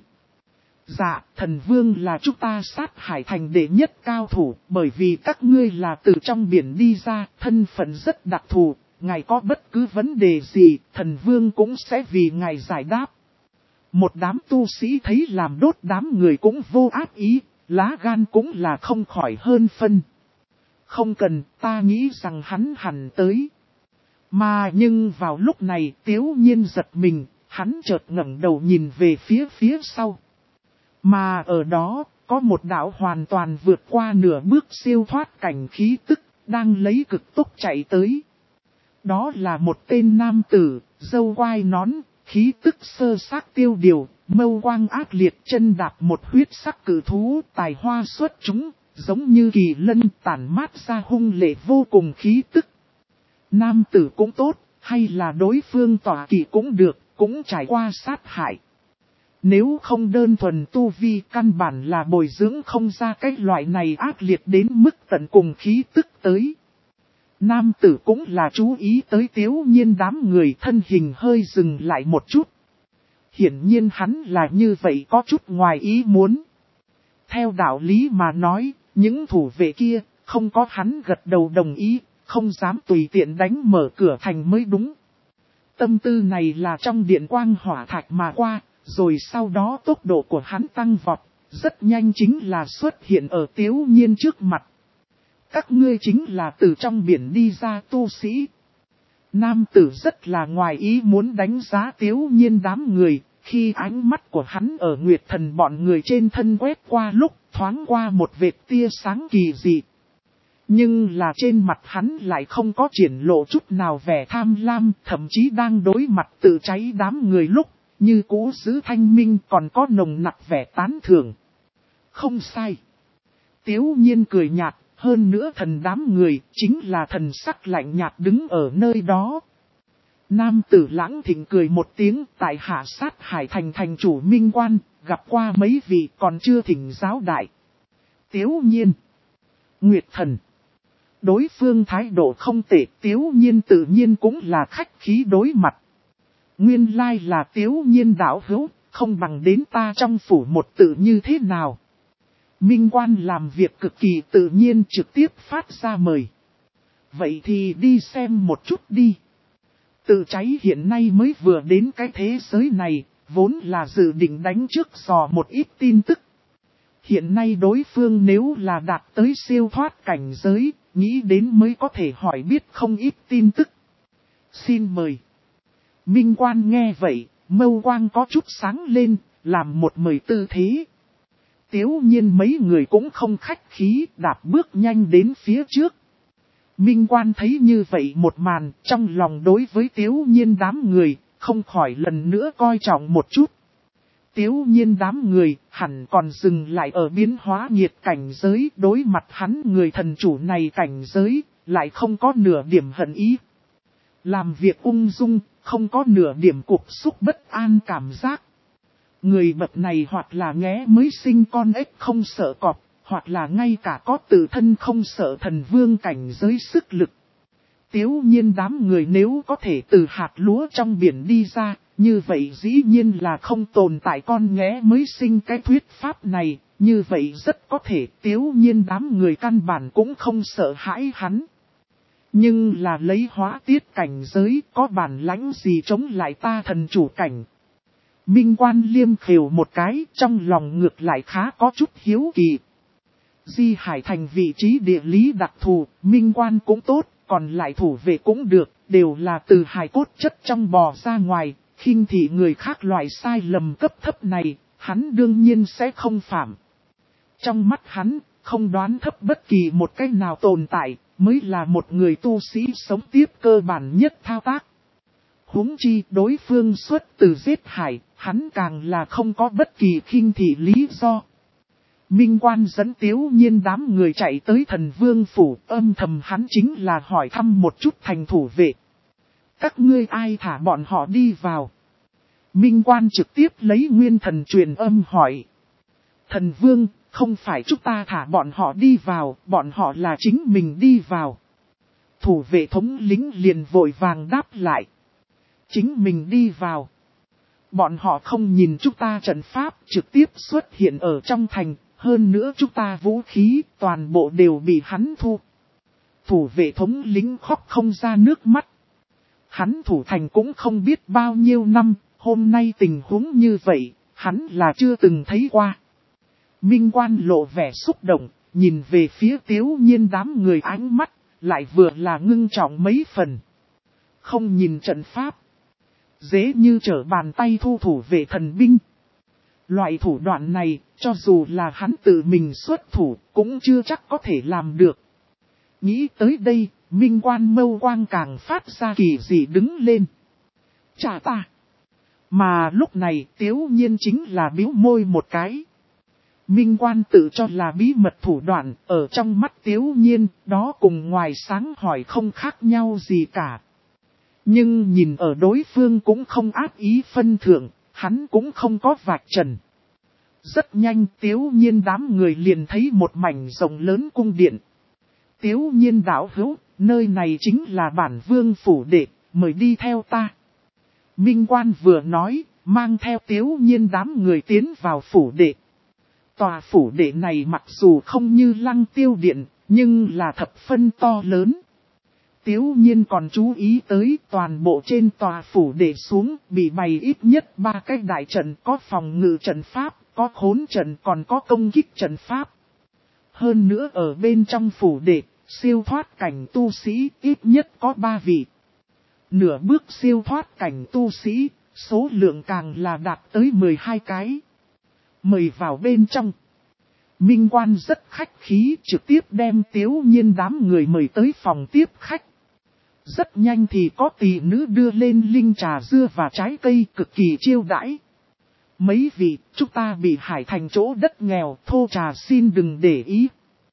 Dạ, thần vương là chúng ta sát hải thành đệ nhất cao thủ, bởi vì các ngươi là từ trong biển đi ra, thân phận rất đặc thù, ngài có bất cứ vấn đề gì, thần vương cũng sẽ vì ngài giải đáp. Một đám tu sĩ thấy làm đốt đám người cũng vô ác ý, lá gan cũng là không khỏi hơn phân. Không cần, ta nghĩ rằng hắn hẳn tới. Mà nhưng vào lúc này Tiếu Nhiên giật mình, hắn chợt ngẩng đầu nhìn về phía phía sau. Mà ở đó, có một đạo hoàn toàn vượt qua nửa bước siêu thoát cảnh khí tức, đang lấy cực tốc chạy tới. Đó là một tên nam tử, râu quai nón, khí tức sơ xác tiêu điều, mâu quang ác liệt, chân đạp một huyết sắc cử thú, tài hoa xuất chúng, giống như kỳ lân tản mát ra hung lệ vô cùng khí tức. Nam tử cũng tốt, hay là đối phương tỏa kỵ cũng được, cũng trải qua sát hại. Nếu không đơn thuần tu vi, căn bản là bồi dưỡng không ra cái loại này ác liệt đến mức tận cùng khí tức tới. Nam tử cũng là chú ý tới Tiếu Nhiên đám người, thân hình hơi dừng lại một chút. Hiển nhiên hắn là như vậy có chút ngoài ý muốn. Theo đạo lý mà nói, những thủ vệ kia, không có hắn gật đầu đồng ý, không dám tùy tiện đánh mở cửa thành mới đúng. Tâm tư này là trong điện quang hỏa thạch mà qua, rồi sau đó tốc độ của hắn tăng vọt, rất nhanh chính là xuất hiện ở Tiếu Nhiên trước mặt. Các ngươi chính là từ trong biển đi ra tu sĩ. Nam tử rất là ngoài ý muốn đánh giá Tiếu Nhiên đám người, khi ánh mắt của hắn ở Nguyệt Thần bọn người trên thân quét qua lúc thoáng qua một vệt tia sáng kỳ dị. Nhưng là trên mặt hắn lại không có triển lộ chút nào vẻ tham lam, thậm chí đang đối mặt tự cháy đám người lúc, như cũ giữ thanh minh, còn có nồng nặc vẻ tán thưởng. Không sai. Tiếu Nhiên cười nhạt, hơn nữa thần đám người chính là thần sắc lạnh nhạt đứng ở nơi đó. Nam tử Lãng Thịnh cười một tiếng, tại hạ sát hải thành thành chủ Minh Quan, gặp qua mấy vị còn chưa thỉnh giáo đại. Tiếu Nhiên. Nguyệt Thần. Đối phương thái độ không tệ, Tiếu Nhiên tự nhiên cũng là khách khí đối mặt. Nguyên lai là Tiếu Nhiên đạo hữu, không bằng đến ta trong phủ một tự như thế nào. Minh Quan làm việc cực kỳ tự nhiên, trực tiếp phát ra mời. Vậy thì đi xem một chút đi. Tự cháy hiện nay mới vừa đến cái thế giới này, vốn là dự định đánh trước dò một ít tin tức. Hiện nay đối phương nếu là đạt tới siêu thoát cảnh giới, nghĩ đến mới có thể hỏi biết không ít tin tức. Xin mời. Minh Quan nghe vậy, mâu quang có chút sáng lên, làm một mời tư thế. Tiếu Nhiên mấy người cũng không khách khí, đạp bước nhanh đến phía trước. Minh Quan thấy như vậy một màn, trong lòng đối với Tiếu Nhiên đám người, không khỏi lần nữa coi trọng một chút. Tiếu Nhiên đám người, hẳn còn dừng lại ở biến hóa nhiệt cảnh giới, đối mặt hắn người thần chủ này cảnh giới, lại không có nửa điểm hận ý. Làm việc ung dung, không có nửa điểm cục xúc bất an cảm giác. Người bậc này hoặc là nghé mới sinh con ếch không sợ cọp, hoặc là ngay cả có tự thân không sợ thần vương cảnh giới sức lực. Tiếu Nhiên đám người nếu có thể từ hạt lúa trong biển đi ra, như vậy dĩ nhiên là không tồn tại con nghé mới sinh cái thuyết pháp này, như vậy rất có thể Tiếu Nhiên đám người căn bản cũng không sợ hãi hắn. Nhưng là lấy hóa tiết cảnh giới, có bản lãnh gì chống lại ta thần chủ cảnh. Minh Quan liêm khều một cái, trong lòng ngược lại khá có chút hiếu kỳ. Di Hải Thành vị trí địa lý đặc thù, Minh Quan cũng tốt, còn lại thủ vệ cũng được, đều là từ hài cốt chất trong bò ra ngoài, khinh thị người khác loại sai lầm cấp thấp này, hắn đương nhiên sẽ không phạm. Trong mắt hắn, không đoán thấp bất kỳ một cách nào tồn tại, mới là một người tu sĩ sống tiếp cơ bản nhất thao tác. Huống chi đối phương xuất từ giết hải, hắn càng là không có bất kỳ khinh thị lý do. Minh Quan dẫn Tiếu Nhiên đám người chạy tới thần vương phủ, âm thầm hắn chính là hỏi thăm một chút thành thủ vệ. Các ngươi ai thả bọn họ đi vào? Minh Quan trực tiếp lấy nguyên thần truyền âm hỏi. Thần vương, không phải chúng ta thả bọn họ đi vào, bọn họ là chính mình đi vào. Thủ vệ thống lính liền vội vàng đáp lại. Chính mình đi vào. Bọn họ không nhìn chúng ta trận pháp trực tiếp xuất hiện ở trong thành, hơn nữa chúng ta vũ khí toàn bộ đều bị hắn thu. Thủ vệ thống lính khóc không ra nước mắt. Hắn thủ thành cũng không biết bao nhiêu năm, hôm nay tình huống như vậy, hắn là chưa từng thấy qua. Minh Quan lộ vẻ xúc động, nhìn về phía Tiếu Nhiên đám người ánh mắt, lại vừa là ngưng trọng mấy phần. Không nhìn trận pháp. Dễ như trở bàn tay thu thủ vệ thần binh. Loại thủ đoạn này, cho dù là hắn tự mình xuất thủ, cũng chưa chắc có thể làm được. Nghĩ tới đây, Minh Quan mâu quang càng phát ra kỳ dị đứng lên. Chà ta! Mà lúc này Tiếu Nhiên chính là bĩu môi một cái. Minh Quan tự cho là bí mật thủ đoạn, ở trong mắt Tiếu Nhiên, đó cùng ngoài sáng hỏi không khác nhau gì cả. Nhưng nhìn ở đối phương cũng không ác ý phân thượng, hắn cũng không có vạch trần. Rất nhanh Tiếu Nhiên đám người liền thấy một mảnh rộng lớn cung điện. Tiếu Nhiên đạo hữu, nơi này chính là bản vương phủ đệ, mời đi theo ta. Minh Quan vừa nói, mang theo Tiếu Nhiên đám người tiến vào phủ đệ. Tòa phủ đệ này mặc dù không như Lăng Tiêu Điện, nhưng là thập phân to lớn. Tiếu Nhiên còn chú ý tới toàn bộ trên tòa phủ đệ xuống bị bày ít nhất ba cái đại trận, có phòng ngự trận pháp, có khốn trận, còn có công kích trận pháp. Hơn nữa ở bên trong phủ đệ, siêu thoát cảnh tu sĩ ít nhất có ba vị. Nửa bước siêu thoát cảnh tu sĩ, số lượng càng là đạt tới mười hai cái. Mời vào bên trong. Minh Quan rất khách khí, trực tiếp đem Tiếu Nhiên đám người mời tới phòng tiếp khách. Rất nhanh thì có tỷ nữ đưa lên linh trà dưa và trái cây cực kỳ chiêu đãi. Mấy vị, chúng ta bị hải thành chỗ đất nghèo, thô trà xin đừng để ý.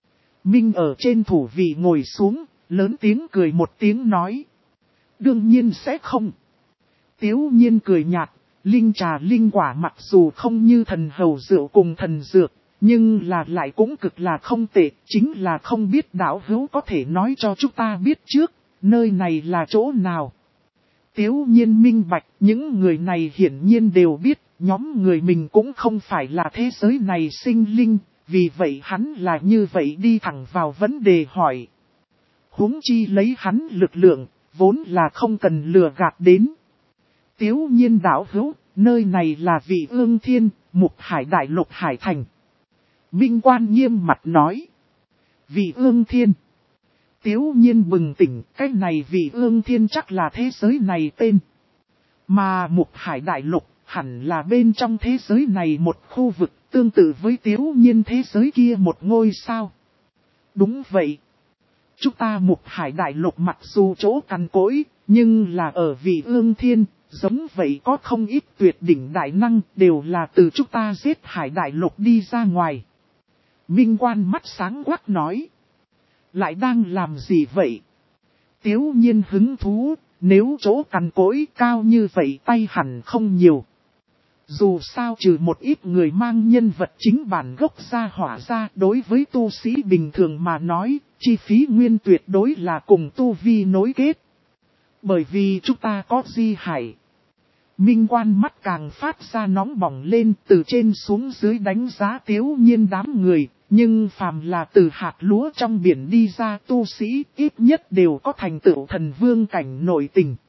Minh ở trên thủ vị ngồi xuống, lớn tiếng cười một tiếng nói. Đương nhiên sẽ không. Tiếu Nhiên cười nhạt, linh trà linh quả mặc dù không như thần hầu rượu cùng thần dược, nhưng là lại cũng cực là không tệ, chính là không biết đạo hữu có thể nói cho chúng ta biết trước, nơi này là chỗ nào. Tiếu Nhiên minh bạch, những người này hiển nhiên đều biết, nhóm người mình cũng không phải là thế giới này sinh linh, vì vậy hắn là như vậy đi thẳng vào vấn đề hỏi. Huống chi lấy hắn lực lượng, vốn là không cần lừa gạt đến. Tiếu Nhiên đạo hữu, nơi này là Vị Ương Thiên, Mục Hải Đại Lục Hải Thành. Minh Quan nghiêm mặt nói. Vị Ương Thiên. Tiếu Nhiên bừng tỉnh, cái này Vị Ương Thiên chắc là thế giới này tên. Mà Mục Hải Đại Lục hẳn là bên trong thế giới này một khu vực tương tự với Tiếu Nhiên thế giới kia một ngôi sao. Đúng vậy. Chúng ta Mục Hải Đại Lục mặc dù chỗ cằn cỗi, nhưng là ở Vị Ương Thiên, Giống vậy có không ít tuyệt đỉnh đại năng đều là từ chúng ta giết hải đại lục đi ra ngoài. Minh Quan mắt sáng quắc nói. Lại đang làm gì vậy? Tiếu nhiên hứng thú, nếu chỗ cằn cỗi cao như vậy tay hẳn không nhiều. Dù sao trừ một ít người mang nhân vật chính bản gốc ra hỏa ra đối với tu sĩ bình thường mà nói, chi phí nguyên tuyệt đối là cùng tu vi nối kết. Bởi vì chúng ta có di hải. Minh Quan mắt càng phát ra nóng bỏng lên từ trên xuống dưới đánh giá Tiếu nhiên đám người, nhưng phàm là từ hạt lúa trong biển đi ra tu sĩ ít nhất đều có thành tựu thần vương cảnh nội tình.